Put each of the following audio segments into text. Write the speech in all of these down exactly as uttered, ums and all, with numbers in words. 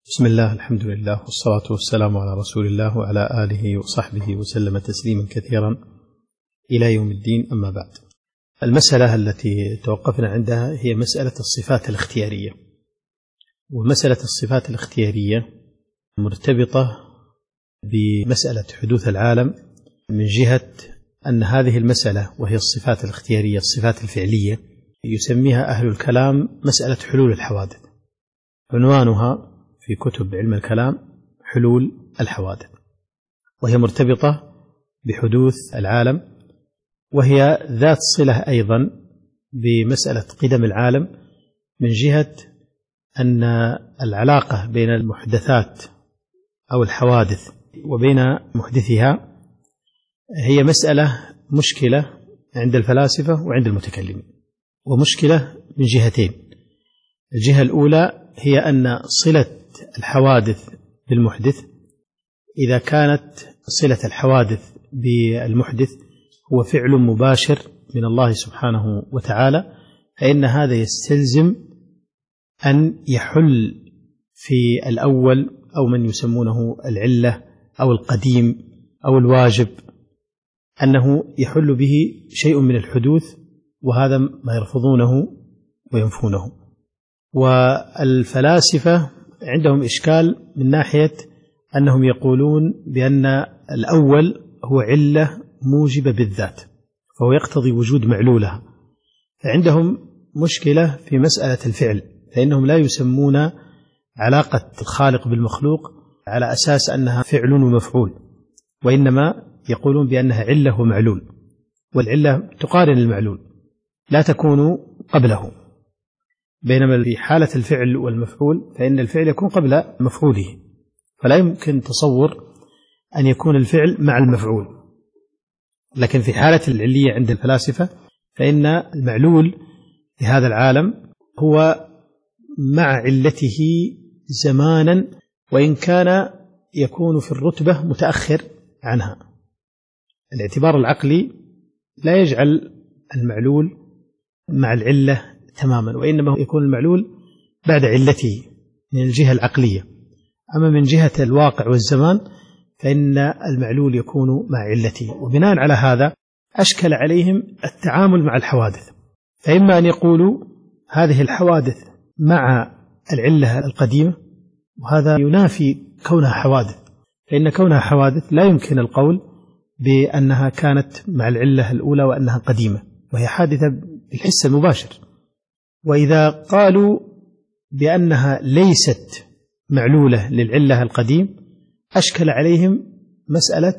بسم الله، الحمد لله، والصلاة والسلام على رسول الله وعلى آله وصحبه وسلم تسليما كثيرا إلى يوم الدين. أما بعد، المسألة التي توقفنا عندها هي مسألة الصفات الاختيارية. ومسألة الصفات الاختيارية مرتبطة بمسألة حدوث العالم من جهة أن هذه المسألة وهي الصفات الاختيارية، الصفات الفعلية، يسميها أهل الكلام مسألة حلول الحوادث. عنوانها في كتب علم الكلام حلول الحوادث، وهي مرتبطة بحدوث العالم، وهي ذات صلة أيضا بمسألة قدم العالم من جهة أن العلاقة بين المحدثات أو الحوادث وبين محدثها هي مسألة مشكلة عند الفلاسفة وعند المتكلمين، ومشكلة من جهتين. الجهة الأولى هي أن صلة الحوادث بالمحدث، إذا كانت صلة الحوادث بالمحدث هو فعل مباشر من الله سبحانه وتعالى، فإن هذا يستلزم أن يحل في الأول أو من يسمونه العلة أو القديم أو الواجب، أنه يحل به شيء من الحدوث، وهذا ما يرفضونه وينفونه. والفلاسفة عندهم إشكال من ناحية أنهم يقولون بأن الأول هو علة موجبة بالذات، فهو يقتضي وجود معلولها، فعندهم مشكلة في مسألة الفعل، فإنهم لا يسمون علاقة الخالق بالمخلوق على أساس أنها فعل ومفعول، وإنما يقولون بأنها علة ومعلول، والعلة تقارن المعلول لا تكون قبله، بينما في حالة الفعل والمفعول فإن الفعل يكون قبل مفعوله، فلا يمكن تصور أن يكون الفعل مع المفعول. لكن في حالة العلية عند الفلاسفة فإن المعلول في هذا العالم هو مع علته زمانا، وإن كان يكون في الرتبة متأخر عنها. الاعتبار العقلي لا يجعل المعلول مع العلة تماما، وإنما يكون المعلول بعد علته من الجهة العقلية. أما من جهة الواقع والزمان فإن المعلول يكون مع علته، وبناء على هذا أشكل عليهم التعامل مع الحوادث، فإما أن يقولوا هذه الحوادث مع العلة القديمة، وهذا ينافي كونها حوادث، فإن كونها حوادث لا يمكن القول بأنها كانت مع العلة الأولى وأنها قديمة، وهي حادثة بالحس المباشر. وإذا قالوا بأنها ليست معلولة للعلة القديم أشكل عليهم مسألة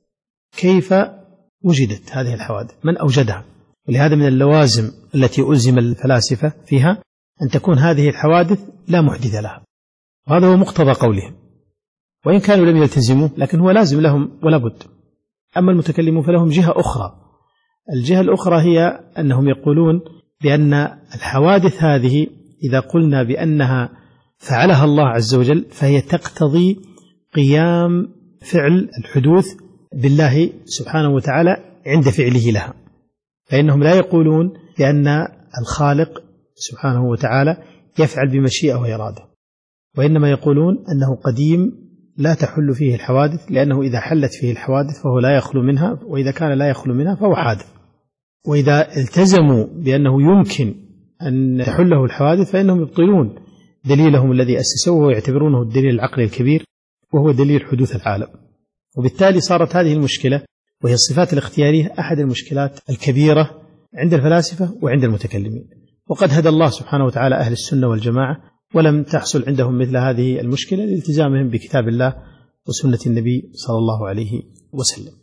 كيف وجدت هذه الحوادث، من أوجدها. ولهذا من اللوازم التي ألزم الفلاسفة فيها أن تكون هذه الحوادث لا محدث لها، وهذا هو مقتضى قولهم، وإن كانوا لم يلتزموا لكن هو لازم لهم ولا بد. أما المتكلمون فلهم جهة أخرى، الجهة الأخرى هي أنهم يقولون بأن الحوادث هذه إذا قلنا بأنها فعلها الله عز وجل فهي تقتضي قيام فعل الحدوث بالله سبحانه وتعالى عند فعله لها، فإنهم لا يقولون بأن الخالق سبحانه وتعالى يفعل بمشيئة وإرادة، وإنما يقولون أنه قديم لا تحل فيه الحوادث، لأنه إذا حلت فيه الحوادث فهو لا يخلو منها، وإذا كان لا يخلو منها فهو حادث. وإذا التزموا بأنه يمكن أن تحله الحوادث فإنهم يبطلون دليلهم الذي أسسوه ويعتبرونه الدليل العقلي الكبير، وهو دليل حدوث العالم. وبالتالي صارت هذه المشكلة وهي الصفات الاختيارية أحد المشكلات الكبيرة عند الفلاسفة وعند المتكلمين. وقد هدى الله سبحانه وتعالى أهل السنة والجماعة، ولم تحصل عندهم مثل هذه المشكلة لالتزامهم بكتاب الله وسنة النبي صلى الله عليه وسلم.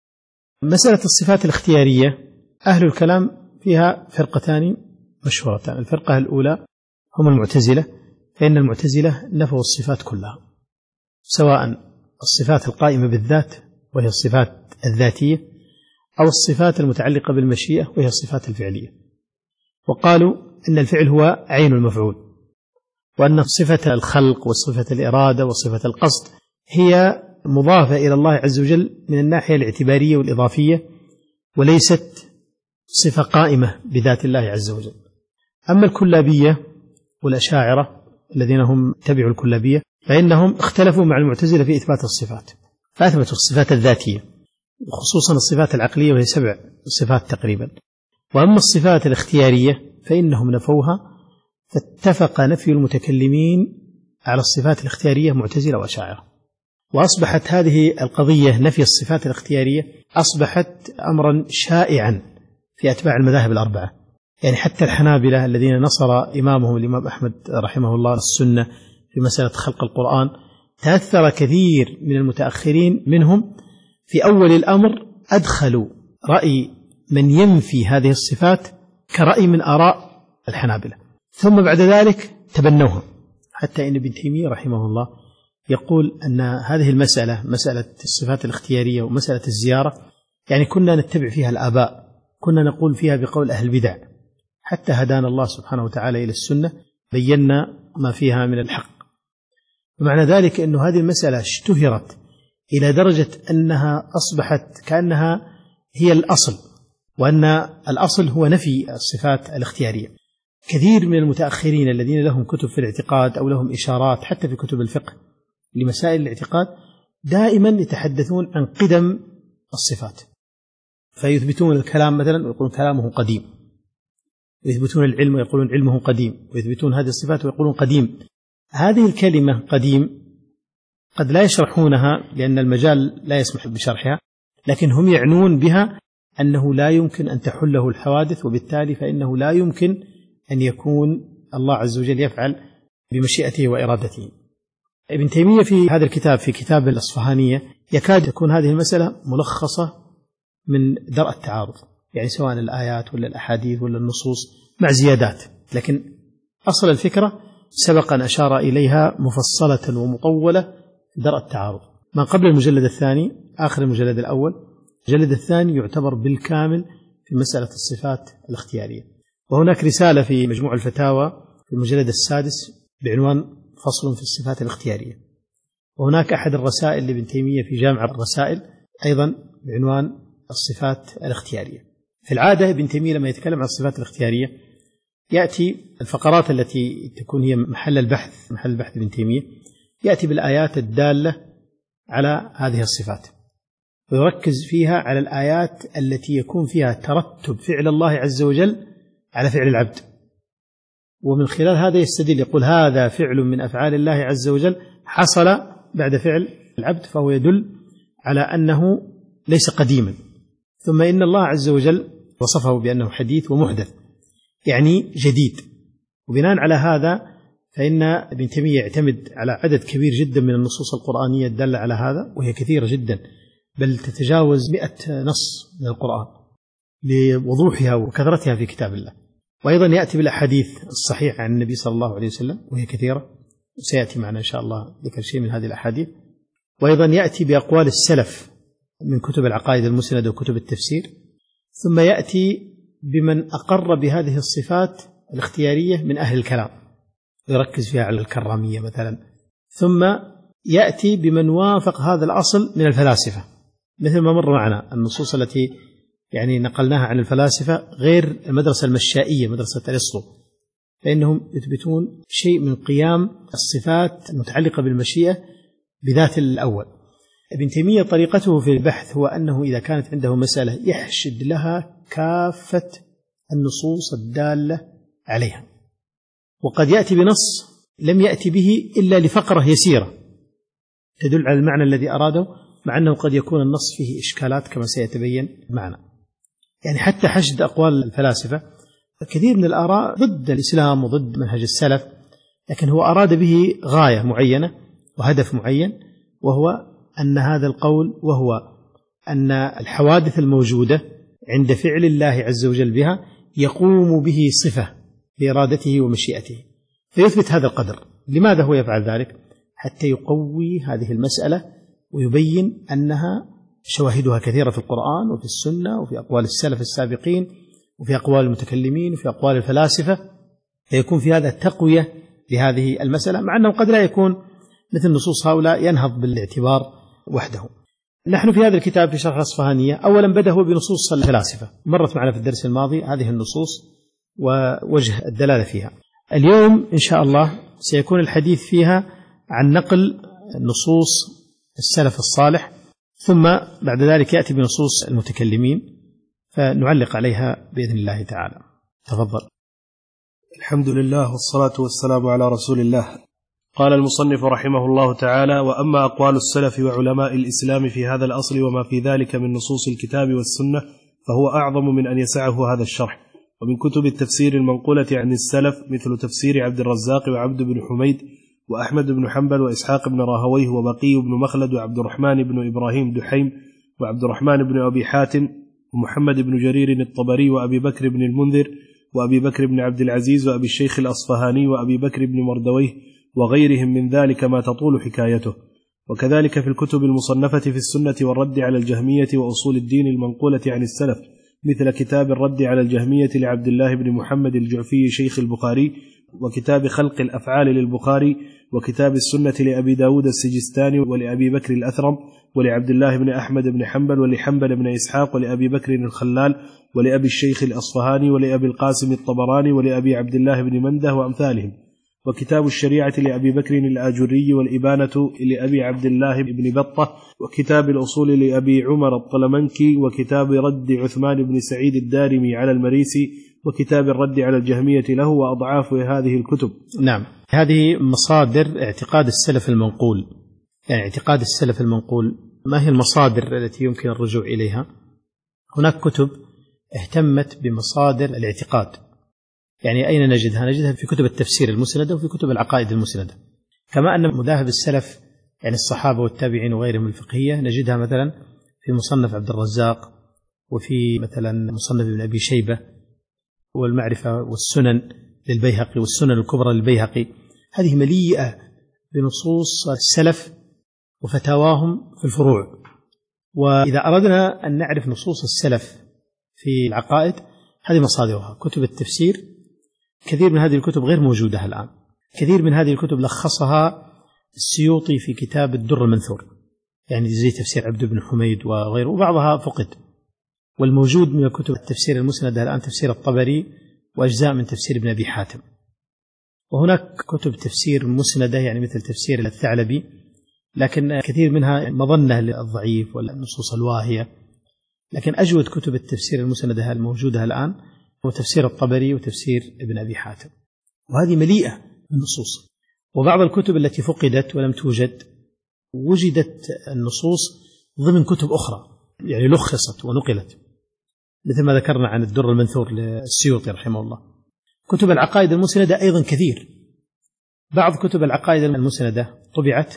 مسألة الصفات الاختيارية أهل الكلام فيها فرقتان مشهورتان. الفرقة الأولى هم المعتزلة، فإن المعتزلة نفوا الصفات كلها، سواء الصفات القائمة بالذات وهي الصفات الذاتية، أو الصفات المتعلقة بالمشيئة وهي الصفات الفعلية، وقالوا إن الفعل هو عين المفعول، وأن صفة الخلق وصفة الإرادة وصفة القصد هي مضافة إلى الله عز وجل من الناحية الاعتبارية والإضافية، وليست صفة قائمة بذات الله عز وجل. أما الكلابية والأشاعرة الذين هم تبعوا الكلابية فإنهم اختلفوا مع المعتزلة في إثبات الصفات، فأثبتوا الصفات الذاتية وخصوصا الصفات العقلية وهي سبع صفات تقريبا. وأما الصفات الاختيارية فإنهم نفوها، فاتفق نفي المتكلمين على الصفات الاختيارية معتزلة وأشاعرة. وأصبحت هذه القضية نفي الصفات الاختيارية أصبحت أمرا شائعا في أتباع المذاهب الأربعة، يعني حتى الحنابلة الذين نصر إمامهم الإمام أحمد رحمه الله السنة في مسألة خلق القرآن، تأثر كثير من المتأخرين منهم في أول الأمر أدخلوا رأي من ينفي هذه الصفات كرأي من آراء الحنابلة، ثم بعد ذلك تبنوها، حتى إن ابن تيمية رحمه الله يقول أن هذه المسألة، مسألة الصفات الاختيارية ومسألة الزيارة، يعني كنا نتبع فيها الآباء، كنا نقول فيها بقول أهل البدع، حتى هدانا الله سبحانه وتعالى إلى السنة بينا ما فيها من الحق. ومعنى ذلك أن هذه المسألة اشتهرت إلى درجة أنها أصبحت كأنها هي الأصل، وأن الأصل هو نفي الصفات الاختيارية. كثير من المتأخرين الذين لهم كتب في الاعتقاد أو لهم إشارات حتى في كتب الفقه لمسائل الاعتقاد دائما يتحدثون عن قدم الصفات، فيثبتون الكلام مثلا ويقولون كلامه قديم، ويثبتون العلم ويقولون علمه قديم، ويثبتون هذه الصفات ويقولون قديم. هذه الكلمة قديم قد لا يشرحونها لأن المجال لا يسمح بشرحها، لكن هم يعنون بها أنه لا يمكن أن تحله الحوادث، وبالتالي فإنه لا يمكن أن يكون الله عز وجل يفعل بمشيئته وإرادته. ابن تيمية في هذا الكتاب، في كتاب الأصفهانية، يكاد تكون هذه المسألة ملخصة من درء التعارض، يعني سواء الآيات ولا الأحاديث ولا النصوص مع زيادات، لكن أصل الفكرة سبق أن أشار إليها مفصلة ومطولة في درء التعارض ما قبل المجلد الثاني آخر المجلد الأول. المجلد الثاني يعتبر بالكامل في مسألة الصفات الاختيارية. وهناك رسالة في مجموع الفتاوى في المجلد السادس بعنوان فصل في الصفات الاختيارية. وهناك أحد الرسائل لابن تيمية في جامع الرسائل أيضا بعنوان الصفات الاختيارية. في العادة ابن تيمية لما يتكلم عن الصفات الاختيارية يأتي الفقرات التي تكون هي محل البحث محل البحث ابن تيمية، يأتي بالآيات الدالة على هذه الصفات، ويركز فيها على الآيات التي يكون فيها ترتب فعل الله عز وجل على فعل العبد، ومن خلال هذا يستدل، يقول هذا فعل من أفعال الله عز وجل حصل بعد فعل العبد، فهو يدل على أنه ليس قديما. ثم إن الله عز وجل وصفه بأنه حديث ومحدث، يعني جديد. وبناء على هذا فإن ابن تيمية يعتمد على عدد كبير جدا من النصوص القرآنية الدالة على هذا، وهي كثيرة جدا، بل تتجاوز مئة نص من القرآن لوضوحها وكثرتها في كتاب الله. وأيضا يأتي بالأحاديث الصحيحة عن النبي صلى الله عليه وسلم، وهي كثيرة، وسيأتي معنا إن شاء الله ذكر شيء من هذه الأحاديث. وأيضا يأتي بأقوال السلف من كتب العقائد المسندة وكتب التفسير. ثم يأتي بمن أقر بهذه الصفات الاختيارية من أهل الكلام، ويركز فيها على الكرامية مثلا. ثم يأتي بمن وافق هذا الأصل من الفلاسفة، مثل ما مر معنا النصوص التي يعني نقلناها عن الفلاسفة، غير المدرسة المشائية مدرسة أرسطو، فإنهم يثبتون شيء من قيام الصفات المتعلقة بالمشيئة بذات الأول. ابن تيمية طريقته في البحث هو أنه إذا كانت عنده مسألة يحشد لها كافة النصوص الدالة عليها، وقد يأتي بنص لم يأتي به إلا لفقرة يسيرة تدل على المعنى الذي أراده، مع أنه قد يكون النص فيه إشكالات كما سيتبين معنا. يعني حتى حشد أقوال الفلاسفة، كثير من الآراء ضد الإسلام وضد منهج السلف، لكن هو أراد به غاية معينة وهدف معين، وهو أن هذا القول وهو أن الحوادث الموجودة عند فعل الله عز وجل بها يقوم به صفة بإرادته ومشيئته، فيثبت هذا القدر. لماذا هو يفعل ذلك؟ حتى يقوي هذه المسألة ويبين أنها شواهدها كثيرة في القرآن وفي السنة وفي أقوال السلف السابقين وفي أقوال المتكلمين وفي أقوال الفلاسفة، فيكون في هذا تقوية لهذه المسألة، مع أنه قد لا يكون مثل نصوص هؤلاء ينهض بالاعتبار وحده. نحن في هذا الكتاب في شرح الأصفهانية أولا بدأ هو بنصوص الفلاسفة، مرت معنا في الدرس الماضي هذه النصوص ووجه الدلالة فيها. اليوم إن شاء الله سيكون الحديث فيها عن نقل نصوص السلف الصالح، ثم بعد ذلك يأتي بنصوص المتكلمين فنعلق عليها بإذن الله تعالى. تفضل. الحمد لله والصلاة والسلام على رسول الله. قال المصنف رحمه الله تعالى: وأما أقوال السلف وعلماء الإسلام في هذا الأصل وما في ذلك من نصوص الكتاب والسنة فهو أعظم من أن يسعه هذا الشرح. ومن كتب التفسير المنقولة عن السلف مثل تفسير عبد الرزاق وعبد بن حميد وأحمد بن حنبل وإسحاق بن راهويه وبقي بن مخلد وعبد الرحمن بن إبراهيم دحيم وعبد الرحمن بن أبي حاتم ومحمد بن جرير الطبري وأبي بكر بن المنذر وأبي بكر بن عبد العزيز وأبي الشيخ الأصفهاني وأبي بكر بن مردويه وغيرهم من ذلك ما تطول حكايته. وكذلك في الكتب المصنفة في السنة والرد على الجهمية وأصول الدين المنقولة عن السلف مثل كتاب الرد على الجهمية لعبد الله بن محمد الجعفي شيخ البخاري، وكتاب خلق الأفعال للبخاري، وكتاب السنة لأبي داود السجستاني ولأبي بكر الأثرم ولعبد الله بن أحمد بن حنبل ولحنبل بن إسحاق ولأبي بكر الخلال ولأبي الشيخ الأصفهاني ولأبي القاسم الطبراني ولأبي عبد الله بن منده وأمثالهم، وكتاب الشريعة لأبي بكر الآجري والإبانة لأبي عبد الله بن بطة، وكتاب الأصول لأبي عمر الطلمنكي، وكتاب رد عثمان بن سعيد الدارمي على المريسي، وكتاب الرد على الجهمية له وأضعاف هذه الكتب. نعم، هذه مصادر اعتقاد السلف المنقول. يعني اعتقاد السلف المنقول ما هي المصادر التي يمكن الرجوع إليها؟ هناك كتب اهتمت بمصادر الاعتقاد. يعني أين نجدها؟ نجدها في كتب التفسير المسندة وفي كتب العقائد المسندة. كما أن مذاهب السلف يعني الصحابة والتابعين وغيرهم الفقهية نجدها مثلا في مصنف عبد الرزاق، وفي مثلا مصنف ابن أبي شيبة، والمعرفة والسنن للبيهقي، والسنن الكبرى للبيهقي. هذه مليئة بنصوص السلف وفتاواهم في الفروع. وإذا أردنا أن نعرف نصوص السلف في العقائد هذه مصادرها. كتب التفسير كثير من هذه الكتب غير موجودة الآن. كثير من هذه الكتب لخصها السيوطي في كتاب الدر المنثور، يعني زي تفسير عبد بن حميد وغيره، وبعضها فقد. والموجود من كتب التفسير المسندة الآن تفسير الطبري وأجزاء من تفسير ابن أبي حاتم. وهناك كتب تفسير مسندة يعني مثل تفسير الثعلبي، لكن كثير منها مظنة للضعيف والنصوص الواهية. لكن أجود كتب التفسير المسندة الموجودة الآن هو تفسير الطبري وتفسير ابن أبي حاتم، وهذه مليئة بالنصوص. وبعض الكتب التي فقدت ولم توجد وجدت النصوص ضمن كتب أخرى، يعني لخصت ونقلت، مثل ما ذكرنا عن الدر المنثور للسيوطي رحمه الله. كتب العقائد المسندة أيضا كثير. بعض كتب العقائد المسندة طبعت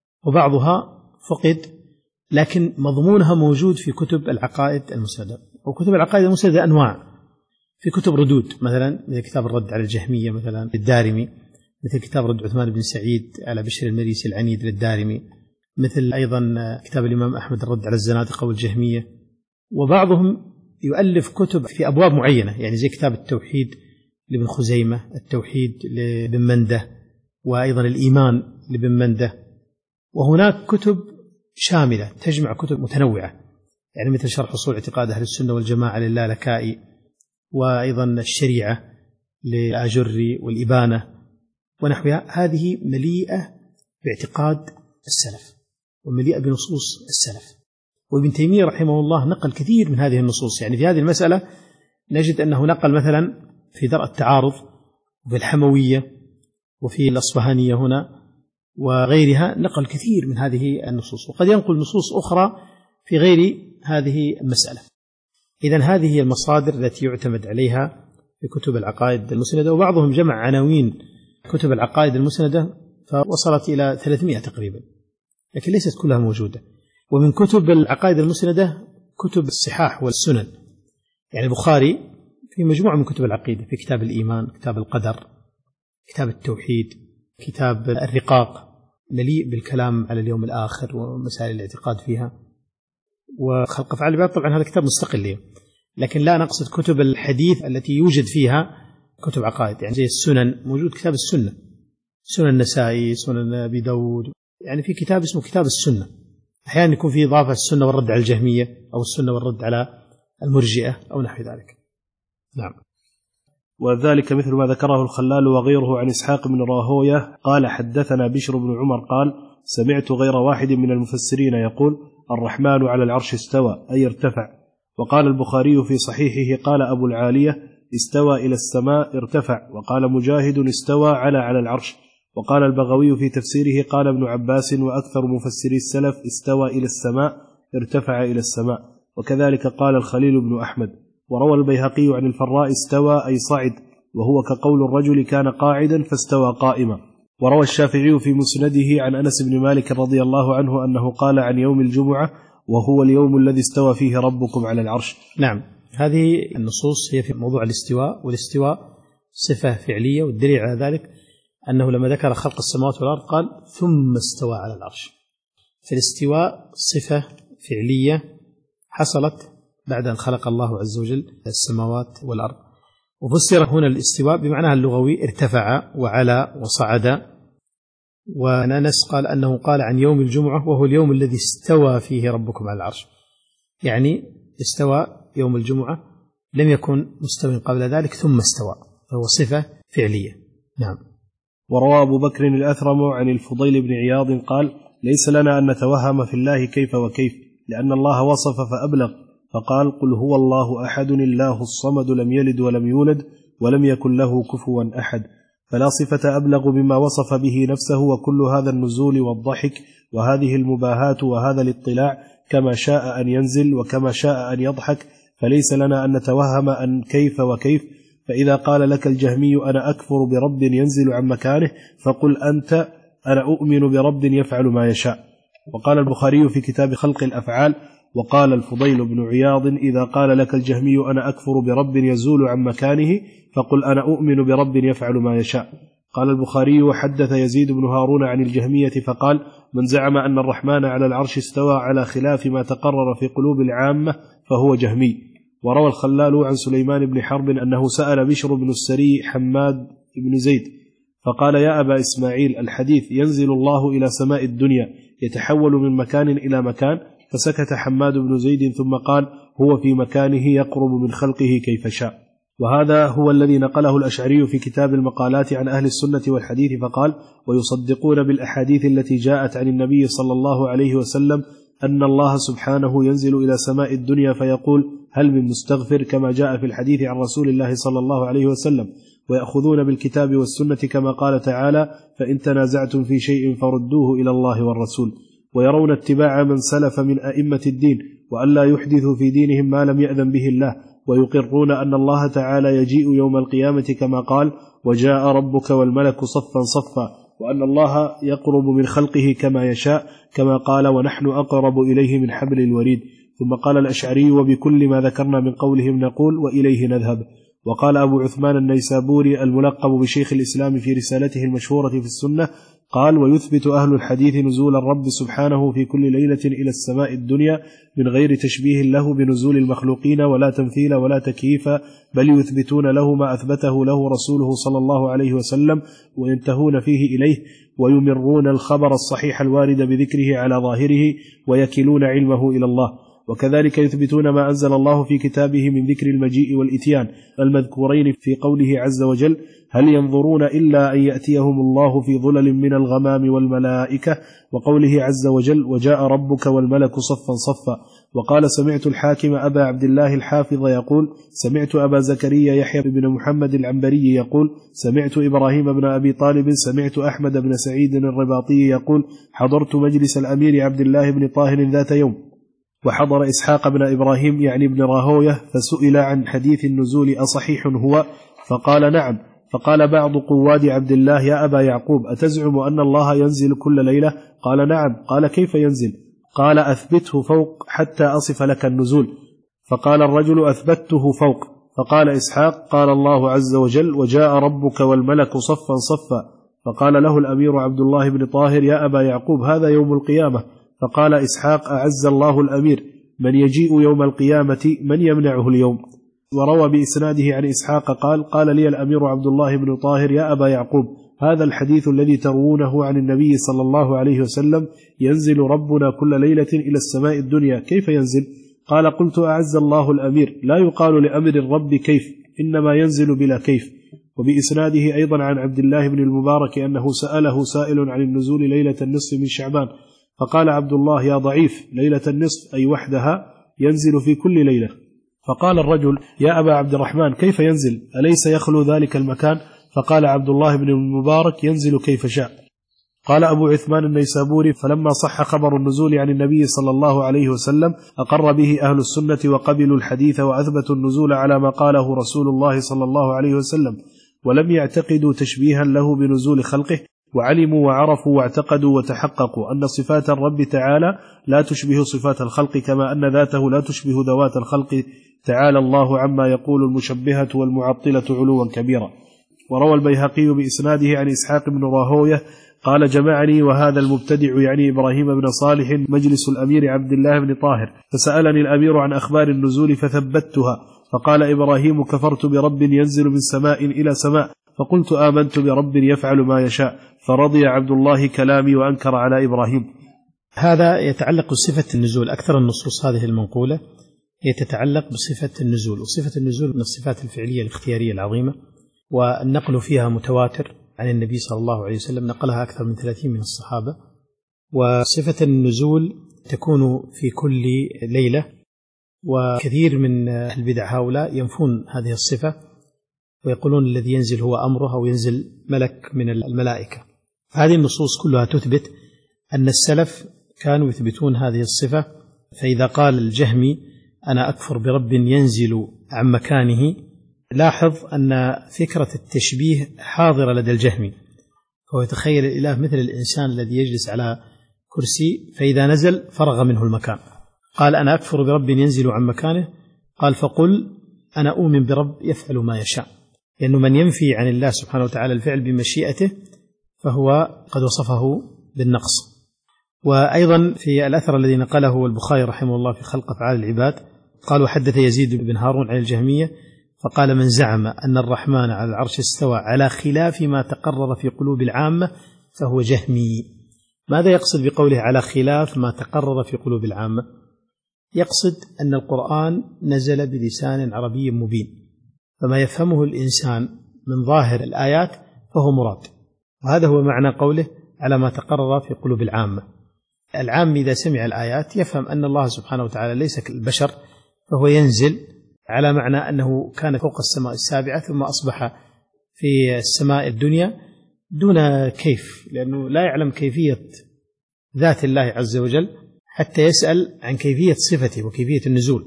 وبعضها فقد، لكن مضمونها موجود في كتب العقائد المسندة. وكتب العقائد المسندة أنواع. في كتب ردود مثلا مثل كتاب الرد على الجهمية مثلا للدارمي، مثل كتاب رد عثمان بن سعيد على بشر المريسي العنيد للدارمي، مثل أيضا كتاب الإمام أحمد الرد على الزنادقة والجهمية. وبعضهم يؤلف كتب في أبواب معينة، يعني زي كتاب التوحيد لابن خزيمة، التوحيد لابن منده، وأيضا الإيمان لابن منده. وهناك كتب شاملة تجمع كتب متنوعة، يعني مثل شرح أصول اعتقاد أهل السنة والجماعة للالكائي، وأيضا الشريعة للآجري والإبانة ونحوها. هذه مليئة باعتقاد السلف ومليئة بنصوص السلف. وابن تيمية رحمه الله نقل كثير من هذه النصوص. يعني في هذه المسألة نجد أنه نقل مثلا في درء التعارض وفي الحموية وفي الأصفهانية هنا وغيرها، نقل كثير من هذه النصوص، وقد ينقل نصوص أخرى في غير هذه المسألة. إذن هذه هي المصادر التي يعتمد عليها في كتب العقائد المسندة. وبعضهم جمع عناوين كتب العقائد المسندة فوصلت إلى ثلاثمائة تقريبا، لكن ليست كلها موجودة. ومن كتب العقائد المسندة كتب الصحاح والسنن، يعني البخاري في مجموعة من كتب العقيدة، في كتاب الإيمان، كتاب القدر، كتاب التوحيد، كتاب الرقاق مليء بالكلام على اليوم الآخر ومسائل الاعتقاد فيها، وخلق أفعال العباد. طبعا هذا كتاب مستقل لي، لكن لا نقصد كتب الحديث التي يوجد فيها كتب عقائد، يعني زي السنن موجود كتاب السنة، سنن النسائي، سنن أبي داود، يعني في كتاب اسمه كتاب السنة. أحيانا يكون فيه إضافة السنة والرد على الجهمية أو السنة والرد على المرجئة أو نحو ذلك. نعم. وذلك مثل ما ذكره الخلال وغيره عن إسحاق بن راهوية قال حدثنا بشر بن عمر قال سمعت غير واحد من المفسرين يقول الرحمن على العرش استوى أي ارتفع. وقال البخاري في صحيحه قال أبو العالية استوى إلى السماء ارتفع. وقال مجاهد استوى على على العرش. وقال البغوي في تفسيره قال ابن عباس وأكثر مفسري السلف استوى إلى السماء ارتفع إلى السماء. وكذلك قال الخليل بن أحمد. وروى البيهقي عن الفراء استوى أي صعد، وهو كقول الرجل كان قاعدا فاستوى قائما. وروى الشافعي في مسنده عن أنس بن مالك رضي الله عنه أنه قال عن يوم الجمعة وهو اليوم الذي استوى فيه ربكم على العرش. نعم، هذه النصوص هي في موضوع الاستواء، والاستواء صفة فعلية، والدليل على ذلك أنه لما ذكر خلق السماوات والأرض قال ثم استوى على العرش. فالاستواء صفة فعلية حصلت بعد أن خلق الله عز وجل السماوات والأرض. وفسر هنا الاستواء بمعنى اللغوي ارتفع وعلى وصعد. وأنس قال أنه قال عن يوم الجمعة وهو اليوم الذي استوى فيه ربكم على العرش، يعني استوى يوم الجمعة، لم يكن مستوى قبل ذلك ثم استوى، فهو صفة فعلية. نعم. وروى أبو بكر الأثرم عن الفضيل بن عياض قال ليس لنا أن نتوهم في الله كيف وكيف، لأن الله وصف فأبلغ فقال قل هو الله أحد الله الصمد لم يلد ولم يولد ولم يكن له كفوا أحد، فلا صفة أبلغ بما وصف به نفسه. وكل هذا النزول والضحك وهذه المباهات وهذا الاطلاع كما شاء أن ينزل وكما شاء أن يضحك، فليس لنا أن نتوهم أن كيف وكيف. فإذا قال لك الجهمي أنا أكفر برب ينزل عن مكانه فقل أنت أنا أؤمن برب يفعل ما يشاء. وقال البخاري في كتاب خلق الأفعال وقال الفضيل بن عياض إذا قال لك الجهمي أنا أكفر برب يزول عن مكانه فقل أنا أؤمن برب يفعل ما يشاء. قال البخاري وحدث يزيد بن هارون عن الجهمية فقال من زعم أن الرحمن على العرش استوى على خلاف ما تقرر في قلوب العامة فهو جهمي. وروى الخلال عن سليمان بن حرب أنه سأل بشر بن السري حماد بن زيد فقال يا أبا إسماعيل الحديث ينزل الله إلى سماء الدنيا يتحول من مكان إلى مكان، فسكت حماد بن زيد ثم قال هو في مكانه يقرب من خلقه كيف شاء. وهذا هو الذي نقله الأشعري في كتاب المقالات عن أهل السنة والحديث فقال ويصدقون بالأحاديث التي جاءت عن النبي صلى الله عليه وسلم أن الله سبحانه ينزل إلى سماء الدنيا فيقول هل من مستغفر كما جاء في الحديث عن رسول الله صلى الله عليه وسلم، ويأخذون بالكتاب والسنة كما قال تعالى فإن تنازعتم في شيء فردوه إلى الله والرسول. ويرون اتباع من سلف من أئمة الدين وألا يحدثوا في دينهم ما لم يأذن به الله، ويقرون أن الله تعالى يجيء يوم القيامة كما قال وجاء ربك والملك صفا صفا، وأن الله يقرب من خلقه كما يشاء كما قال ونحن أقرب إليه من حبل الوريد. ثم قال الأشعري وبكل ما ذكرنا من قولهم نقول وإليه نذهب. وقال أبو عثمان النيسابوري الملقب بشيخ الإسلام في رسالته المشهورة في السنة قال ويثبت أهل الحديث نزول الرب سبحانه في كل ليلة إلى السماء الدنيا من غير تشبيه له بنزول المخلوقين ولا تمثيل ولا تكييف، بل يثبتون له ما أثبته له رسوله صلى الله عليه وسلم وينتهون فيه إليه، ويمرون الخبر الصحيح الوارد بذكره على ظاهره ويكلون علمه إلى الله. وكذلك يثبتون ما أنزل الله في كتابه من ذكر المجيء والإتيان المذكورين في قوله عز وجل هل ينظرون إلا أن يأتيهم الله في ظلل من الغمام والملائكة، وقوله عز وجل وجاء ربك والملك صفا صفا. وقال سمعت الحاكم أبا عبد الله الحافظ يقول سمعت أبا زكريا يحيى بن محمد العنبري يقول سمعت إبراهيم بن أبي طالب سمعت أحمد بن سعيد الرباطي يقول حضرت مجلس الأمير عبد الله بن طاهر ذات يوم وحضر إسحاق بن إبراهيم يعني ابن راهوية فسئل عن حديث النزول أصحيح هو؟ فقال نعم. فقال بعض قواد عبد الله يا أبا يعقوب أتزعم أن الله ينزل كل ليلة؟ قال نعم. قال كيف ينزل؟ قال أثبته فوق حتى أصف لك النزول. فقال الرجل أثبته فوق. فقال إسحاق قال الله عز وجل وجاء ربك والملك صفا صفا. فقال له الأمير عبد الله بن طاهر يا أبا يعقوب هذا يوم القيامة. فقال إسحاق أعز الله الأمير من يجيء يوم القيامة من يمنعه اليوم. وروى بإسناده عن إسحاق قال قال لي الأمير عبد الله بن طاهر يا أبا يعقوب هذا الحديث الذي تروونه عن النبي صلى الله عليه وسلم ينزل ربنا كل ليلة إلى السماء الدنيا كيف ينزل؟ قال قلت أعز الله الأمير لا يقال لأمر الرب كيف إنما ينزل بلا كيف. وبإسناده أيضا عن عبد الله بن المبارك أنه سأله سائل عن النزول ليلة النصف من شعبان، فقال عبد الله: يا ضعيف، ليلة النصف أي وحدها ينزل في كل ليلة. فقال الرجل: يا أبا عبد الرحمن، كيف ينزل؟ أليس يخلو ذلك المكان؟ فقال عبد الله بن المبارك: ينزل كيف شاء. قال أبو عثمان النيسابوري: فلما صح خبر النزول عن النبي صلى الله عليه وسلم أقر به أهل السنة وقبلوا الحديث وأثبتوا النزول على ما قاله رسول الله صلى الله عليه وسلم، ولم يعتقدوا تشبيها له بنزول خلقه، وعلموا وعرفوا واعتقدوا وتحققوا أن صفات الرب تعالى لا تشبه صفات الخلق، كما أن ذاته لا تشبه ذوات الخلق، تعالى الله عما يقول المشبهة والمعطلة علوا كبيرا. وروى البيهقي بإسناده عن إسحاق بن راهويه قال: جمعني وهذا المبتدع يعني إبراهيم بن صالح مجلس الأمير عبد الله بن طاهر، فسألني الأمير عن أخبار النزول فثبتها، فقال إبراهيم: كفرت برب ينزل من سماء إلى سماء، فقلت آمنت برب يفعل ما يشاء، فرضي عبد الله كلامي وأنكر على إبراهيم. هذا يتعلق بصفة النزول. أكثر النصوص هذه المنقولة هي تتعلق بصفة النزول، وصفة النزول من الصفات الفعلية الاختيارية العظيمة، والنقل فيها متواتر عن النبي صلى الله عليه وسلم، نقلها أكثر من ثلاثين من الصحابة. وصفة النزول تكون في كل ليلة، وكثير من البدع هؤلاء ينفون هذه الصفة ويقولون الذي ينزل هو أمره أو ينزل ملك من الملائكة. هذه النصوص كلها تثبت أن السلف كانوا يثبتون هذه الصفة. فإذا قال الجهمي: أنا أكفر برب ينزل عن مكانه، لاحظ أن فكرة التشبيه حاضرة لدى الجهمي، فهو يتخيل الإله مثل الإنسان الذي يجلس على كرسي فإذا نزل فرغ منه المكان. قال: أنا أكفر برب ينزل عن مكانه، قال: فقل أنا أؤمن برب يفعل ما يشاء، لأنه من ينفي عن الله سبحانه وتعالى الفعل بمشيئته فهو قد وصفه بالنقص. وأيضا في الأثر الذي نقله البخاري رحمه الله في خلق أفعال العباد قالوا: حدث يزيد بن هارون عن الجهمية فقال: من زعم أن الرحمن على العرش استوى على خلاف ما تقرر في قلوب العامة فهو جهمي. ماذا يقصد بقوله على خلاف ما تقرر في قلوب العامة؟ يقصد أن القرآن نزل بلسان عربي مبين، فما يفهمه الإنسان من ظاهر الآيات فهو مراد، وهذا هو معنى قوله على ما تقرر في قلوب العامة. العام إذا سمع الآيات يفهم أن الله سبحانه وتعالى ليس كالبشر، فهو ينزل على معنى أنه كان فوق السماء السابعة ثم أصبح في السماء الدنيا دون كيف، لأنه لا يعلم كيفية ذات الله عز وجل حتى يسأل عن كيفية صفته وكيفية النزول.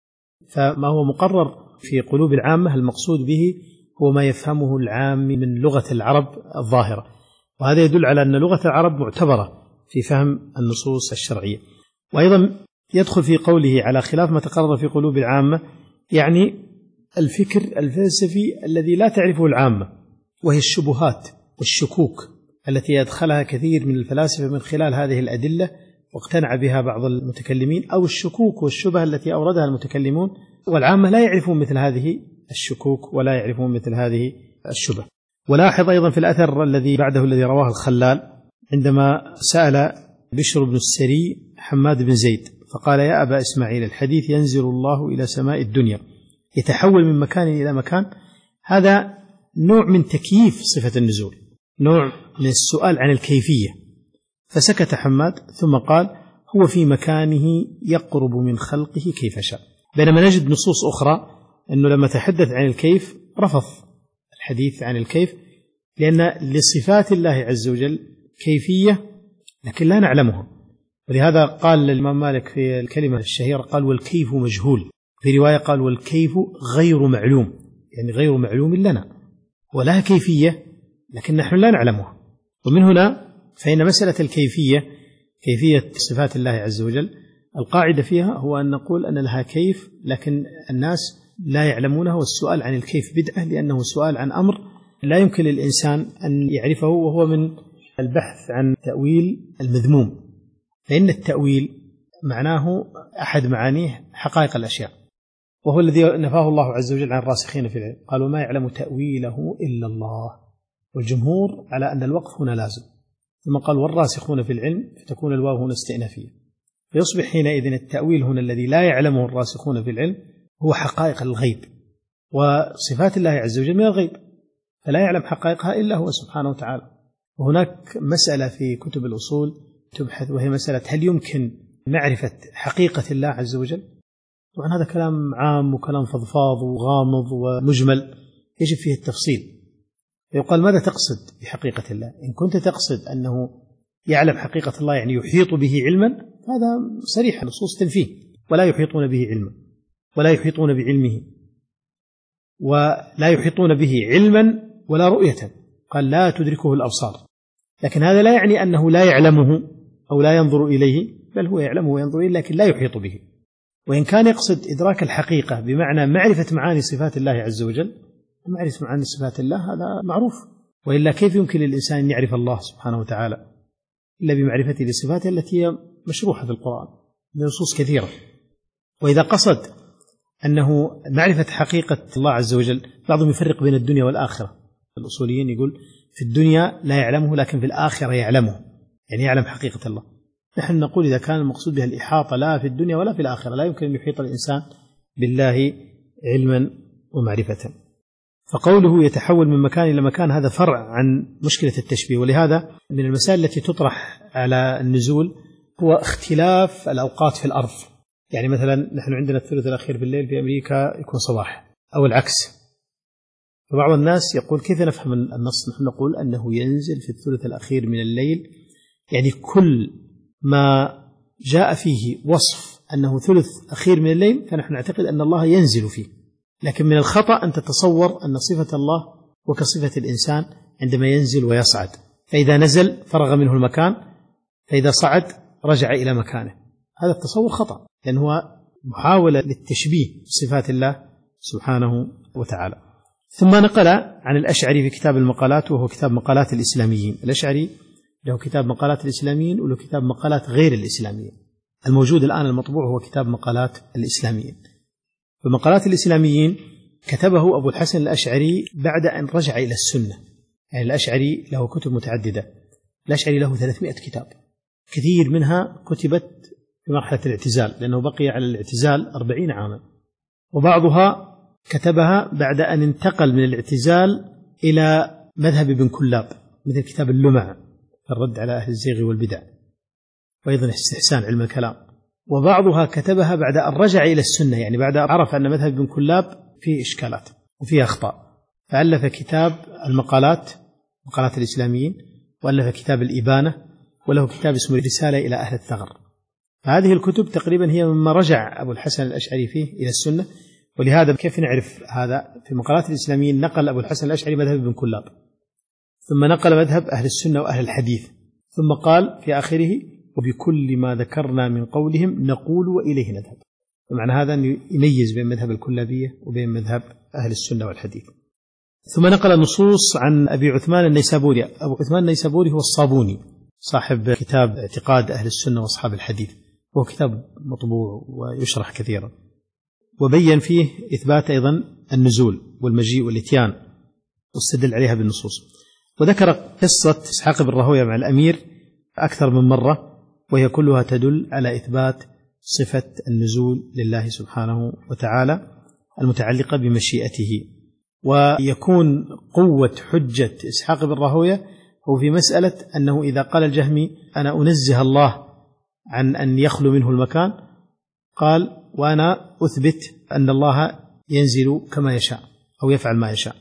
فما هو مقرر في قلوب العامة المقصود به هو ما يفهمه العام من لغة العرب الظاهرة، وهذا يدل على أن لغة العرب معتبرة في فهم النصوص الشرعية. وأيضا يدخل في قوله على خلاف ما تقرر في قلوب العامة يعني الفكر الفلسفي الذي لا تعرفه العامة، وهي الشبهات والشكوك التي يدخلها كثير من الفلاسفة من خلال هذه الأدلة واقتنع بها بعض المتكلمين، أو الشكوك والشبه التي أوردها المتكلمون، والعامة لا يعرفون مثل هذه الشكوك ولا يعرفون مثل هذه الشبه. ولاحظ أيضا في الأثر الذي بعده الذي رواه الخلال عندما سأل بشر بن السري حماد بن زيد فقال: يا أبا إسماعيل، الحديث ينزل الله إلى سماء الدنيا يتحول من مكان إلى مكان، هذا نوع من تكييف صفة النزول، نوع من السؤال عن الكيفية. فسكت حماد ثم قال: هو في مكانه يقرب من خلقه كيف شاء. بينما نجد نصوص أخرى أنه لما تحدث عن الكيف رفض الحديث عن الكيف، لأن لصفات الله عز وجل كيفية لكن لا نعلمها. ولهذا قال الإمام مالك في الكلمة الشهيرة قال: والكيف مجهول. في رواية قال: والكيف غير معلوم، يعني غير معلوم لنا، ولها كيفية لكن نحن لا نعلمها. ومن هنا فإن مسألة الكيفية، كيفية صفات الله عز وجل، القاعدة فيها هو أن نقول أن لها كيف لكن الناس لا يعلمونها، والسؤال عن الكيف بدعة، لأنه سؤال عن أمر لا يمكن للإنسان أن يعرفه، وهو من البحث عن تأويل المذموم. فإن التأويل معناه أحد معانيه حقائق الأشياء، وهو الذي نفاه الله عز وجل عن الراسخين في العلم، قالوا: ما يعلم تأويله إلا الله. والجمهور على أن الوقف هنا لازم، ثم قال: والراسخون في العلم، فتكون الواو هنا استئنافية، فيصبح حينئذ التأويل هنا الذي لا يعلمه الراسخون في العلم هو حقائق الغيب، وصفات الله عز وجل من الغيب، فلا يعلم حقائقها إلا هو سبحانه وتعالى. وهناك مسألة في كتب الأصول تبحث، وهي مسألة هل يمكن معرفة حقيقة الله عز وجل؟ طبعا هذا كلام عام وكلام فضفاض وغامض ومجمل يجب فيه التفصيل. يقال ماذا تقصد بحقيقة الله؟ إن كنت تقصد أنه يعلم حقيقة الله يعني يحيط به علما، هذا صريح نصوص تنفيه، ولا يحيطون به علما ولا يحيطون بعلمه ولا يحيطون به علما ولا رؤية، قال لا تدركه الأبصار. لكن هذا لا يعني أنه لا يعلمه أو لا ينظر إليه، بل هو يعلمه وينظر إليه لكن لا يحيط به. وإن كان يقصد إدراك الحقيقة بمعنى معرفة معاني صفات الله عز وجل، معرفة معاني صفات الله هذا معروف، وإلا كيف يمكن للإنسان أن يعرف الله سبحانه وتعالى إلا بمعرفته لصفاته التي هي مشروحة في القرآن بنصوص كثيرة. وإذا قصد أنه معرفة حقيقة الله عز وجل، بعضهم يفرق بين الدنيا والآخرة. الأصوليين يقول في الدنيا لا يعلمه لكن في الآخرة يعلمه، يعني يعلم حقيقة الله. نحن نقول إذا كان المقصود بها الإحاطة لا في الدنيا ولا في الآخرة، لا يمكن أن يحيط الإنسان بالله علما ومعرفة. فقوله يتحول من مكان إلى مكان هذا فرع عن مشكلة التشبيه. ولهذا من المسائل التي تطرح على النزول هو اختلاف الأوقات في الأرض. يعني مثلا نحن عندنا الثلث الأخير في الليل، في أمريكا يكون صباح أو العكس. فبعض الناس يقول كيف نفهم النص؟ نحن نقول أنه ينزل في الثلث الأخير من الليل، يعني كل ما جاء فيه وصف أنه ثلث أخير من الليل فنحن نعتقد أن الله ينزل فيه. لكن من الخطأ أن تتصور أن صفة الله وكصفة الإنسان عندما ينزل ويصعد، فإذا نزل فرغ منه المكان، فإذا صعد رجع إلى مكانه. هذا التصور خطأ، لأنه هو محاولة للتشبيه بصفات الله سبحانه وتعالى. ثم نقل عن الأشعري في كتاب المقالات، وهو كتاب مقالات الإسلاميين. الأشعري له كتاب مقالات الإسلاميين وله كتاب مقالات غير الإسلاميين. الموجود الآن المطبوع هو كتاب مقالات الإسلاميين. فمقالات الإسلاميين كتبه أبو الحسن الأشعري بعد أن رجع إلى السنة. يعني الأشعري له كتب متعددة، الأشعري له ثلاثمائة كتاب، كثير منها كتبت في مرحلة الاعتزال، لأنه بقي على الاعتزال أربعين عاما، وبعضها كتبها بعد أن انتقل من الاعتزال إلى مذهب ابن كلاب، مثل كتاب اللمع في الرد على أهل الزيغ والبدع، وأيضا استحسان علم الكلام. وبعضها كتبها بعد أن رجع إلى السنة، يعني بعد أن عرف أن مذهب ابن كلاب فيه إشكالات وفيه أخطاء، فألف كتاب المقالات مقالات الإسلاميين، وألف كتاب الإبانة، وله كتاب اسمه رسالة إلى أهل الثغر. فهذه الكتب تقريبا هي مما رجع أبو الحسن الأشعري فيه إلى السنة. ولهذا كيف نعرف هذا؟ في مقالات الإسلاميين نقل أبو الحسن الأشعري مذهب ابن كلاب، ثم نقل مذهب أهل السنة وأهل الحديث، ثم قال في آخره وبكل ما ذكرنا من قولهم نقول وإليه نذهب. ومعنى هذا أن يميز بين مذهب الكلابية وبين مذهب أهل السنة والحديث. ثم نقل نصوص عن أبي عثمان النيسابوري. أبو عثمان النيسابوري هو الصابوني صاحب كتاب اعتقاد أهل السنة وأصحاب الحديث، وهو كتاب مطبوع ويشرح كثيرا، وبين فيه إثبات أيضا النزول والمجيء والإتيان، واستدل عليها بالنصوص. وذكر قصة إسحاق بن راهويه مع الأمير أكثر من مرة، وهي كلها تدل على إثبات صفة النزول لله سبحانه وتعالى المتعلقة بمشيئته. ويكون قوة حجة إسحاق بن راهويه هو في مسألة أنه إذا قال الجهمي أنا أنزه الله عن أن يخلو منه المكان، قال وأنا أثبت أن الله ينزل كما يشاء أو يفعل ما يشاء.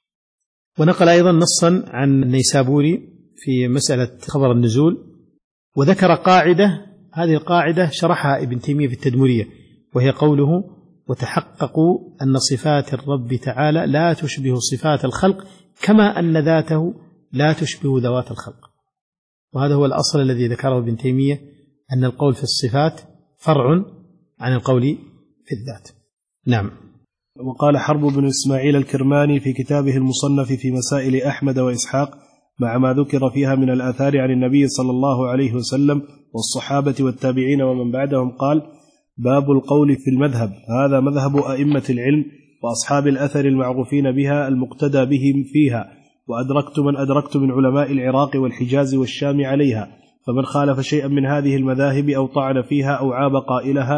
ونقل أيضا نصا عن النيسابوري في مسألة خبر النزول، وذكر قاعدة، هذه القاعدة شرحها ابن تيمية في التدمرية، وهي قوله وتحققوا أن صفات الرب تعالى لا تشبه صفات الخلق كما أن ذاته لا تشبه ذوات الخلق. وهذا هو الأصل الذي ذكره ابن تيمية، أن القول في الصفات فرع عن القول في الذات. نعم. وقال حرب بن إسماعيل الكرماني في كتابه المصنف في مسائل أحمد وإسحاق مع ما ذكر فيها من الآثار عن النبي صلى الله عليه وسلم والصحابة والتابعين ومن بعدهم، قال باب القول في المذهب، هذا مذهب أئمة العلم وأصحاب الأثر المعروفين بها المقتدى بهم فيها، وأدركت من أدركت من علماء العراق والحجاز والشام عليها، فمن خالف شيئا من هذه المذاهب أو طعن فيها أو عاب قائلها